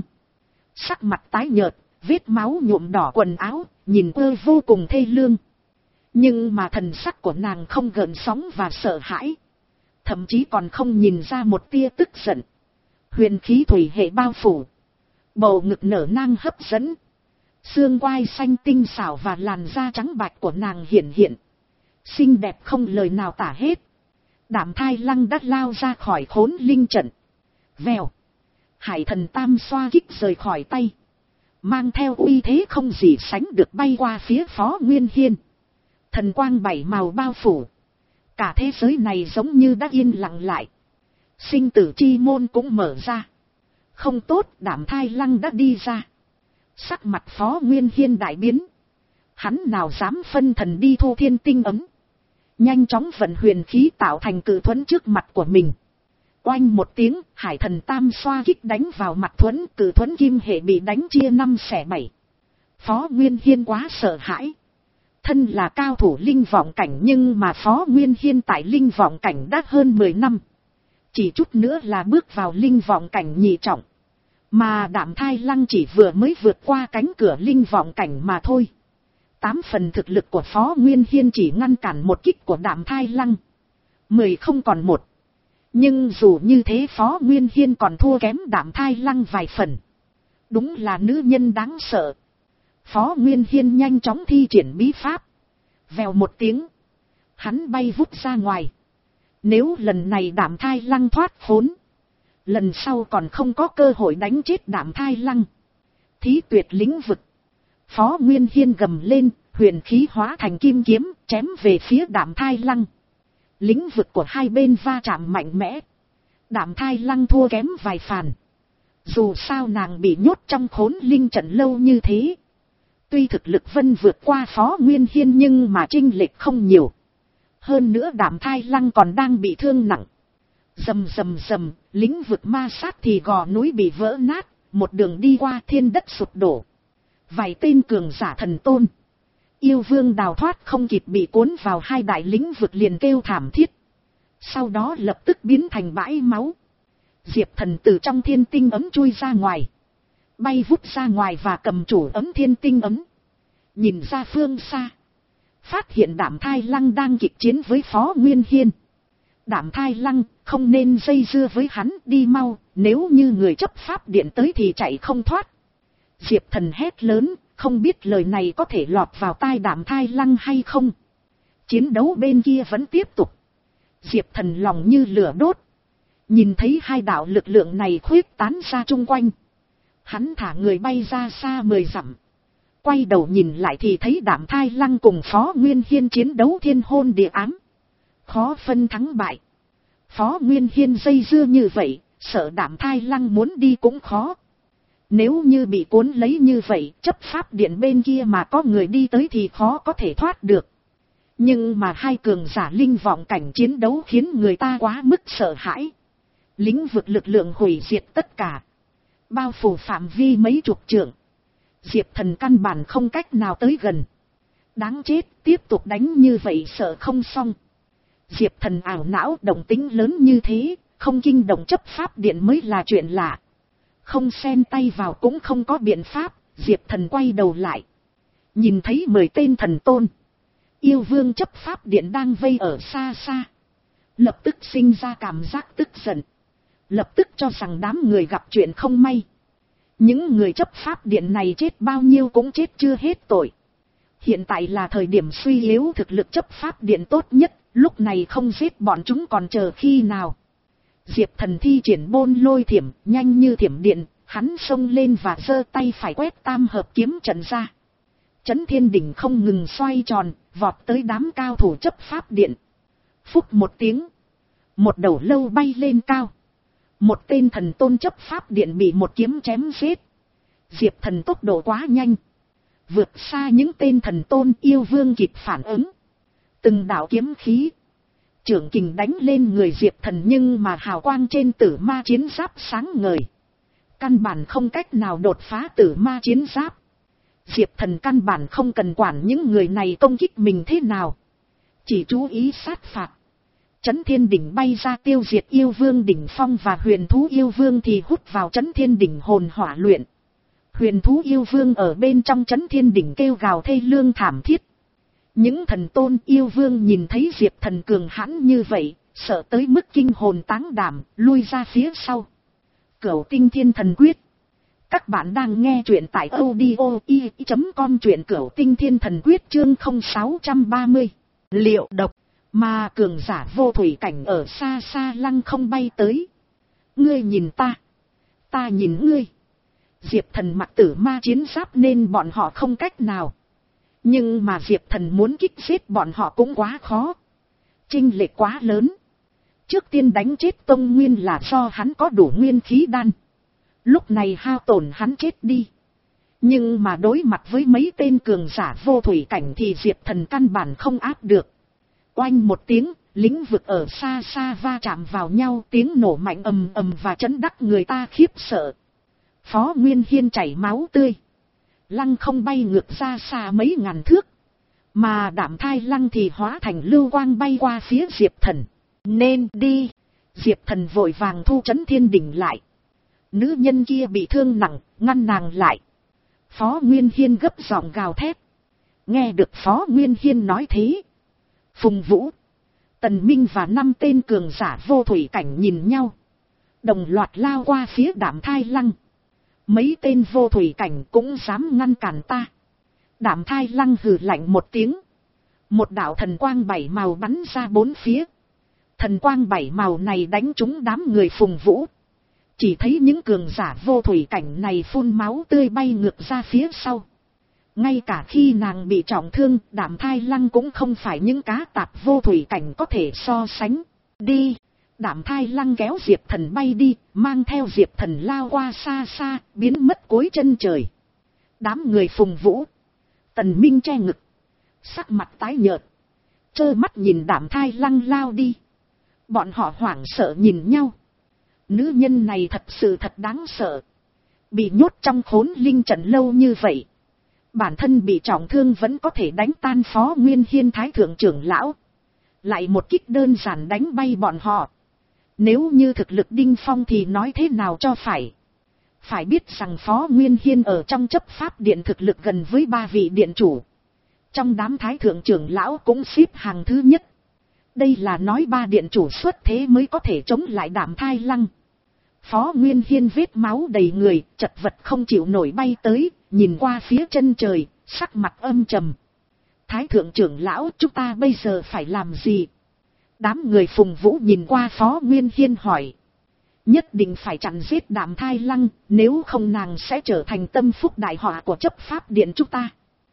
Sắc mặt tái nhợt, vết máu nhuộm đỏ quần áo, nhìn ơ vô cùng thê lương. Nhưng mà thần sắc của nàng không gợn sóng và sợ hãi. Thậm chí còn không nhìn ra một tia tức giận. Huyền khí thủy hệ bao phủ. Bầu ngực nở nang hấp dẫn. Xương quai xanh tinh xảo và làn da trắng bạch của nàng hiển hiện. Xinh đẹp không lời nào tả hết. Đạm Thai Lăng đã lao ra khỏi khốn linh trận. Vèo. Hải thần tam xoa kích rời khỏi tay. Mang theo uy thế không gì sánh được bay qua phía Phó Nguyên Hiên. Thần quang bảy màu bao phủ. Cả thế giới này giống như đã yên lặng lại. Sinh tử chi môn cũng mở ra. Không tốt, Đạm Thai Lăng đã đi ra. Sắc mặt Phó Nguyên Hiên đại biến. Hắn nào dám phân thần đi thu thiên tinh ấm. Nhanh chóng vận huyền khí tạo thành cự thuẫn trước mặt của mình. Oanh một tiếng, hải thần tam xoa kích đánh vào mặt Thuấn, cử Thuấn kim hệ bị đánh chia năm xẻ bảy. Phó Nguyên Hiên quá sợ hãi. Thân là cao thủ linh vọng cảnh nhưng mà Phó Nguyên Hiên tại linh vọng cảnh đã hơn mười năm. Chỉ chút nữa là bước vào linh vọng cảnh nhị trọng. Mà Đạm Thai Lăng chỉ vừa mới vượt qua cánh cửa linh vọng cảnh mà thôi. Tám phần thực lực của Phó Nguyên Hiên chỉ ngăn cản một kích của Đạm Thai Lăng. Mười không còn một. Nhưng dù như thế Phó Nguyên Hiên còn thua kém Đạm Thai Lăng vài phần. Đúng là nữ nhân đáng sợ. Phó Nguyên Hiên nhanh chóng thi triển bí pháp. Vèo một tiếng. Hắn bay vút ra ngoài. Nếu lần này Đạm Thai Lăng thoát khốn. Lần sau còn không có cơ hội đánh chết Đạm Thai Lăng. Thí tuyệt lĩnh vực. Phó Nguyên Hiên gầm lên, huyền khí hóa thành kim kiếm, chém về phía Đạm Thai Lăng. Lĩnh vực của hai bên va chạm mạnh mẽ. Đạm Thai Lăng thua kém vài phàn. Dù sao nàng bị nhốt trong khốn linh trận lâu như thế. Tuy thực lực vân vượt qua Phó Nguyên Hiên nhưng mà chênh lệch không nhiều. Hơn nữa Đạm Thai Lăng còn đang bị thương nặng. Rầm rầm rầm, lĩnh vực ma sát thì gò núi bị vỡ nát, một đường đi qua thiên đất sụp đổ. Vài tên cường giả thần tôn. Yêu vương đào thoát không kịp bị cuốn vào hai đại lĩnh vực liền kêu thảm thiết. Sau đó lập tức biến thành bãi máu. Diệp Thần từ trong thiên tinh ấm chui ra ngoài. Bay vút ra ngoài và cầm chủ ấm thiên tinh ấm. Nhìn ra phương xa. Phát hiện Đạm Thai Lăng đang kịch chiến với Phó Nguyên Hiên. Đạm Thai Lăng, không nên dây dưa với hắn, đi mau, nếu như người chấp pháp điện tới thì chạy không thoát. Diệp Thần hét lớn, không biết lời này có thể lọt vào tai Đạm Thai Lăng hay không. Chiến đấu bên kia vẫn tiếp tục. Diệp Thần lòng như lửa đốt. Nhìn thấy hai đạo lực lượng này khuyết tán ra chung quanh. Hắn thả người bay ra xa mười dặm. Quay đầu nhìn lại thì thấy Đạm Thai Lăng cùng Phó Nguyên Hiên chiến đấu thiên hôn địa ám. Khó phân thắng bại. Phó Nguyên Hiên dây dưa như vậy, sợ Đạm Thai Lăng muốn đi cũng khó. Nếu như bị cuốn lấy như vậy, chấp pháp điện bên kia mà có người đi tới thì khó có thể thoát được. Nhưng mà hai cường giả linh vọng cảnh chiến đấu khiến người ta quá mức sợ hãi. Lĩnh vực lực lượng hủy diệt tất cả. Bao phủ phạm vi mấy chục trượng. Diệp Thần căn bản không cách nào tới gần. Đáng chết, tiếp tục đánh như vậy sợ không xong. Diệp Thần ảo não, động tính lớn như thế, không kinh động chấp pháp điện mới là chuyện lạ. Không xen tay vào cũng không có biện pháp, Diệp Thần quay đầu lại. Nhìn thấy mười tên thần tôn. Yêu vương chấp pháp điện đang vây ở xa xa. Lập tức sinh ra cảm giác tức giận. Lập tức cho rằng đám người gặp chuyện không may. Những người chấp pháp điện này chết bao nhiêu cũng chết chưa hết tội. Hiện tại là thời điểm suy yếu thực lực chấp pháp điện tốt nhất, lúc này không giết bọn chúng còn chờ khi nào. Diệp Thần thi triển bôn lôi thiểm, nhanh như thiểm điện, hắn xông lên và giơ tay phải quét tam hợp kiếm trận ra. Chấn Thiên Đỉnh không ngừng xoay tròn, vọt tới đám cao thủ chấp pháp điện. Phúc một tiếng, một đầu lâu bay lên cao. Một tên thần tôn chấp pháp điện bị một kiếm chém giết. Diệp Thần tốc độ quá nhanh, vượt xa những tên thần tôn yêu vương kịp phản ứng. Từng đạo kiếm khí, trưởng kình đánh lên người Diệp Thần nhưng mà hào quang trên tử ma chiến giáp sáng ngời. Căn bản không cách nào đột phá tử ma chiến giáp. Diệp Thần căn bản không cần quản những người này công kích mình thế nào. Chỉ chú ý sát phạt. Chấn Thiên Đỉnh bay ra tiêu diệt yêu vương đỉnh phong và huyền thú yêu vương thì hút vào Chấn Thiên Đỉnh hồn hỏa luyện. Huyền thú yêu vương ở bên trong Chấn Thiên Đỉnh kêu gào thê lương thảm thiết. Những thần tôn yêu vương nhìn thấy Diệp Thần cường hãn như vậy, sợ tới mức kinh hồn táng đảm, lui ra phía sau. Cửu Tinh Thiên Thần Quyết. Các bạn đang nghe truyện tại audio i chấm com, truyện Cửu Tinh Thiên Thần Quyết chương không sáu ba mươi. Liệu độc, mà cường giả vô thủy cảnh ở xa xa lăng không bay tới. Ngươi nhìn ta, ta nhìn ngươi. Diệp Thần mặc tử ma chiến giáp nên bọn họ không cách nào. Nhưng mà Diệp Thần muốn kích giết bọn họ cũng quá khó. Chênh lệch quá lớn. Trước tiên đánh chết Tông Nguyên là do hắn có đủ nguyên khí đan. Lúc này hao tổn hắn chết đi. Nhưng mà đối mặt với mấy tên cường giả vô thủy cảnh thì Diệp Thần căn bản không áp được. Oanh một tiếng, lĩnh vực ở xa xa va chạm vào nhau, tiếng nổ mạnh ầm ầm và chấn đắc người ta khiếp sợ. Phó Nguyên Hiên chảy máu tươi, lăng không bay ngược ra xa mấy ngàn thước, mà Đạm Thai Lăng thì hóa thành lưu quang bay qua phía Diệp Thần. Nên đi. Diệp Thần vội vàng thu Chấn Thiên Đỉnh lại. Nữ nhân kia bị thương nặng, ngăn nàng lại. Phó Nguyên Hiên gấp giọng gào thét. Nghe được Phó Nguyên Hiên nói thế, Phùng Vũ, Tần Minh và năm tên cường giả vô thủy cảnh nhìn nhau, đồng loạt lao qua phía Đạm Thai Lăng. Mấy tên vô thủy cảnh cũng dám ngăn cản ta. Đạm Thai Lăng hừ lạnh một tiếng, một đạo thần quang bảy màu bắn ra bốn phía. Thần quang bảy màu này đánh trúng đám người Phùng Vũ. Chỉ thấy những cường giả vô thủy cảnh này phun máu tươi bay ngược ra phía sau. Ngay cả khi nàng bị trọng thương, Đạm Thai Lăng cũng không phải những cá tạp vô thủy cảnh có thể so sánh. Đi! Đạm Thai Lăng kéo Diệp Thần bay đi, mang theo Diệp Thần lao qua xa xa, biến mất cuối chân trời. Đám người Phùng Vũ, Tần Minh che ngực, sắc mặt tái nhợt, trơ mắt nhìn Đạm Thai Lăng lao đi. Bọn họ hoảng sợ nhìn nhau. Nữ nhân này thật sự thật đáng sợ. Bị nhốt trong khốn linh trận lâu như vậy, bản thân bị trọng thương vẫn có thể đánh tan Phó Nguyên Hiên Thái Thượng trưởng lão. Lại một kích đơn giản đánh bay bọn họ. Nếu như thực lực đỉnh phong thì nói thế nào cho phải. Phải biết rằng Phó Nguyên Hiên ở trong chấp pháp điện thực lực gần với ba vị điện chủ. Trong đám Thái Thượng trưởng lão cũng xếp hàng thứ nhất. Đây là nói ba điện chủ xuất thế mới có thể chống lại Đạm Thai Lăng. Phó Nguyên Hiên vết máu đầy người, chật vật không chịu nổi bay tới, nhìn qua phía chân trời, sắc mặt âm trầm. Thái Thượng trưởng lão, chúng ta bây giờ phải làm gì? Đám người Phùng Vũ nhìn qua Phó Nguyên Hiên hỏi. Nhất định phải chặn giết Đạm Thai Lăng, nếu không nàng sẽ trở thành tâm phúc đại họa của chấp pháp điện chúng ta.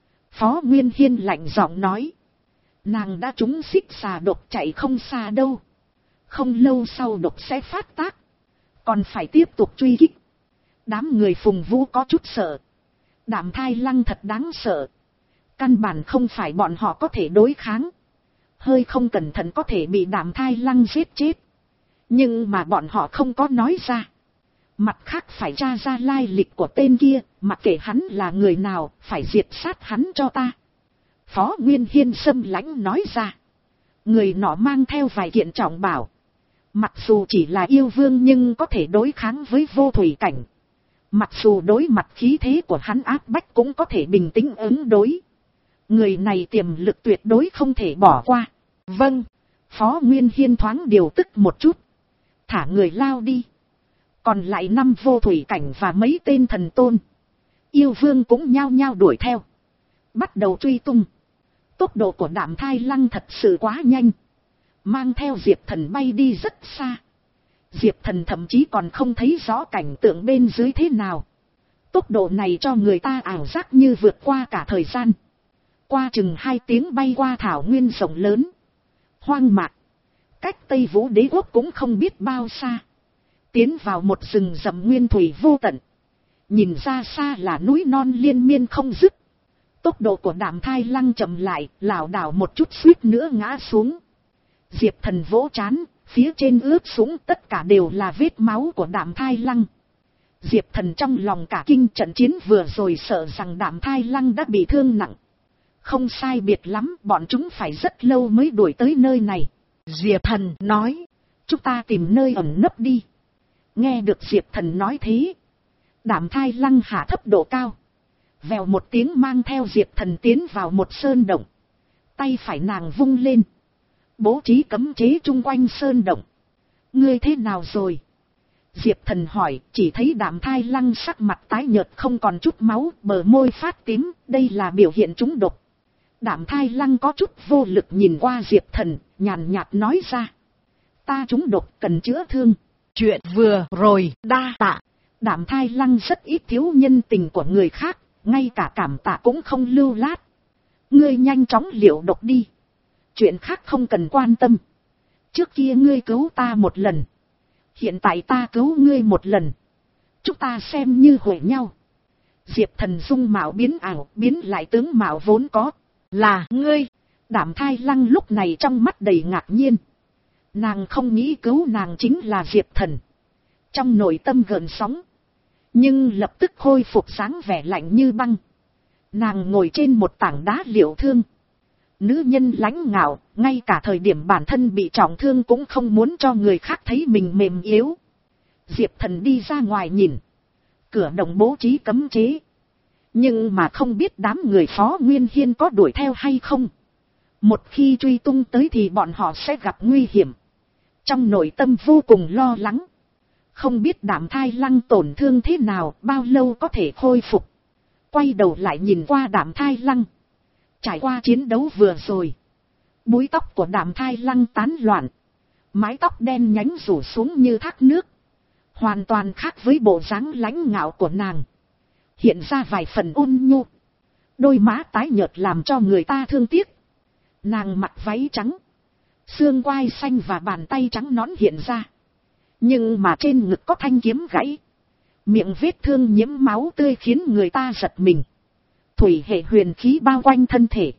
Phó Nguyên Hiên lạnh giọng nói. Nàng đã trúng xích xà độc, chạy không xa đâu. Không lâu sau độc sẽ phát tác, còn phải tiếp tục truy kích. Đám người Phùng Vũ có chút sợ. Đạm Thai Lăng thật đáng sợ. Căn bản không phải bọn họ có thể đối kháng. Hơi không cẩn thận có thể bị Đạm Thai Lăng giết chết. Nhưng mà bọn họ không có nói ra. Mặt khác phải tra ra lai lịch của tên kia, mặc kệ hắn là người nào, phải diệt sát hắn cho ta. Phó Nguyên Hiên sâm lãnh nói ra. Người nọ mang theo vài kiện trọng bảo. Mặc dù chỉ là yêu vương nhưng có thể đối kháng với vô thủy cảnh. Mặc dù đối mặt khí thế của hắn áp bách cũng có thể bình tĩnh ứng đối. Người này tiềm lực tuyệt đối không thể bỏ qua. Vâng. Phó Nguyên Hiên thoáng điều tức một chút. Thả người lao đi. Còn lại năm vô thủy cảnh và mấy tên thần tôn, yêu vương cũng nhao nhao đuổi theo. Bắt đầu truy tung. Tốc độ của Đạm Thai Lăng thật sự quá nhanh. Mang theo Diệp Thần bay đi rất xa. Diệp Thần thậm chí còn không thấy rõ cảnh tượng bên dưới thế nào. Tốc độ này cho người ta ảo giác như vượt qua cả thời gian. Qua chừng hai tiếng bay qua thảo nguyên rộng lớn, hoang mạc, cách Tây Vũ Đế quốc cũng không biết bao xa. Tiến vào một rừng rậm nguyên thủy vô tận. Nhìn ra xa là núi non liên miên không dứt. Tốc độ của Đạm Thai Lăng chậm lại, lảo đảo một chút suýt nữa ngã xuống. Diệp Thần vỗ trán, phía trên ướt sũng tất cả đều là vết máu của Đạm Thai Lăng. Diệp Thần trong lòng cả kinh, trận chiến vừa rồi sợ rằng Đạm Thai Lăng đã bị thương nặng. Không sai biệt lắm, bọn chúng phải rất lâu mới đuổi tới nơi này. Diệp Thần nói, chúng ta tìm nơi ẩn nấp đi. Nghe được Diệp Thần nói thế, Đạm Thai Lăng hạ thấp độ cao, vèo một tiếng mang theo Diệp Thần tiến vào một sơn động. Tay phải nàng vung lên, bố trí cấm chế chung quanh sơn động. Ngươi thế nào rồi? Diệp Thần hỏi. Chỉ thấy Đạm Thai Lăng sắc mặt tái nhợt không còn chút máu, bờ môi phát tím, đây là biểu hiện trúng độc. Đạm Thai Lăng có chút vô lực nhìn qua Diệp Thần, nhàn nhạt nói ra. Ta trúng độc cần chữa thương. Chuyện vừa rồi đa tạ. Đạm Thai Lăng rất ít thiếu nhân tình của người khác, ngay cả cảm tạ cũng không lưu lát. Ngươi nhanh chóng liệu độc đi. Chuyện khác không cần quan tâm. Trước kia ngươi cứu ta một lần, hiện tại ta cứu ngươi một lần. Chúng ta xem như hội nhau. Diệp Thần dung mạo biến ảo, biến lại tướng mạo vốn có. Là ngươi. Đạm Thai Lăng lúc này trong mắt đầy ngạc nhiên. Nàng không nghĩ cứu nàng chính là Diệp Thần. Trong nội tâm gợn sóng. Nhưng lập tức khôi phục dáng vẻ lạnh như băng. Nàng ngồi trên một tảng đá liệu thương. Nữ nhân lãnh ngạo, ngay cả thời điểm bản thân bị trọng thương cũng không muốn cho người khác thấy mình mềm yếu. Diệp Thần đi ra ngoài nhìn. Cửa động bố trí cấm chế. Nhưng mà không biết đám người Phó Nguyên Hiên có đuổi theo hay không. Một khi truy tung tới thì bọn họ sẽ gặp nguy hiểm. Trong nội tâm vô cùng lo lắng. Không biết Đạm Thai Lăng tổn thương thế nào, bao lâu có thể khôi phục. Quay đầu lại nhìn qua Đạm Thai Lăng. Trải qua chiến đấu vừa rồi. Búi tóc của Đạm Thai Lăng tán loạn. Mái tóc đen nhánh rủ xuống như thác nước. Hoàn toàn khác với bộ dáng lãnh ngạo của nàng. Hiện ra vài phần ôn nhu. Đôi má tái nhợt làm cho người ta thương tiếc. Nàng mặc váy trắng. Xương quai xanh và bàn tay trắng nõn hiện ra. Nhưng mà trên ngực có thanh kiếm gãy. Miệng vết thương nhiễm máu tươi khiến người ta giật mình. Thủy hệ huyền khí bao quanh thân thể.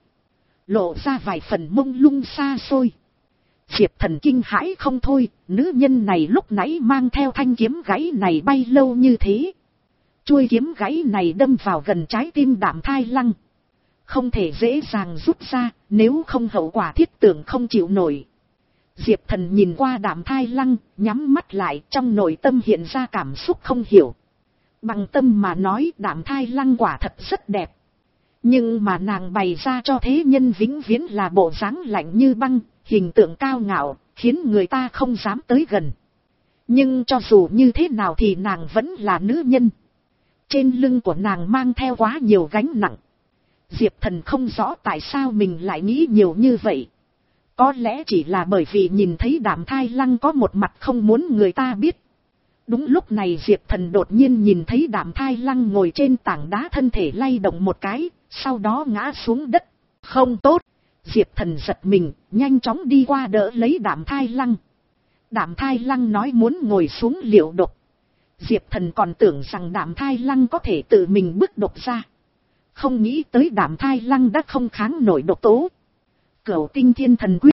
Lộ ra vài phần mông lung xa xôi. Diệp Thần kinh hãi không thôi. Nữ nhân này lúc nãy mang theo thanh kiếm gãy này bay lâu như thế. Chuôi kiếm gãy này đâm vào gần trái tim Đạm Thai Lăng. Không thể dễ dàng rút ra. Nếu không hậu quả thiết tưởng không chịu nổi. Diệp Thần nhìn qua Đạm Thai Lăng, nhắm mắt lại, trong nội tâm hiện ra cảm xúc không hiểu. Bằng tâm mà nói, Đạm Thai Lăng quả thật rất đẹp. Nhưng mà nàng bày ra cho thế nhân vĩnh viễn là bộ dáng lạnh như băng, hình tượng cao ngạo, khiến người ta không dám tới gần. Nhưng cho dù như thế nào thì nàng vẫn là nữ nhân. Trên lưng của nàng mang theo quá nhiều gánh nặng. Diệp Thần không rõ tại sao mình lại nghĩ nhiều như vậy. Có lẽ chỉ là bởi vì nhìn thấy Đạm Thai Lăng có một mặt không muốn người ta biết. Đúng lúc này Diệp Thần đột nhiên nhìn thấy Đạm Thai Lăng ngồi trên tảng đá, thân thể lay động một cái, sau đó ngã xuống đất. Không tốt! Diệp Thần giật mình, nhanh chóng đi qua đỡ lấy Đạm Thai Lăng. Đạm Thai Lăng nói muốn ngồi xuống liệu độc. Diệp Thần còn tưởng rằng Đạm Thai Lăng có thể tự mình bức độc ra. Không nghĩ tới Đạm Thai Lăng đã không kháng nổi độc tố. Cửu Tinh Thiên Thần Quyết.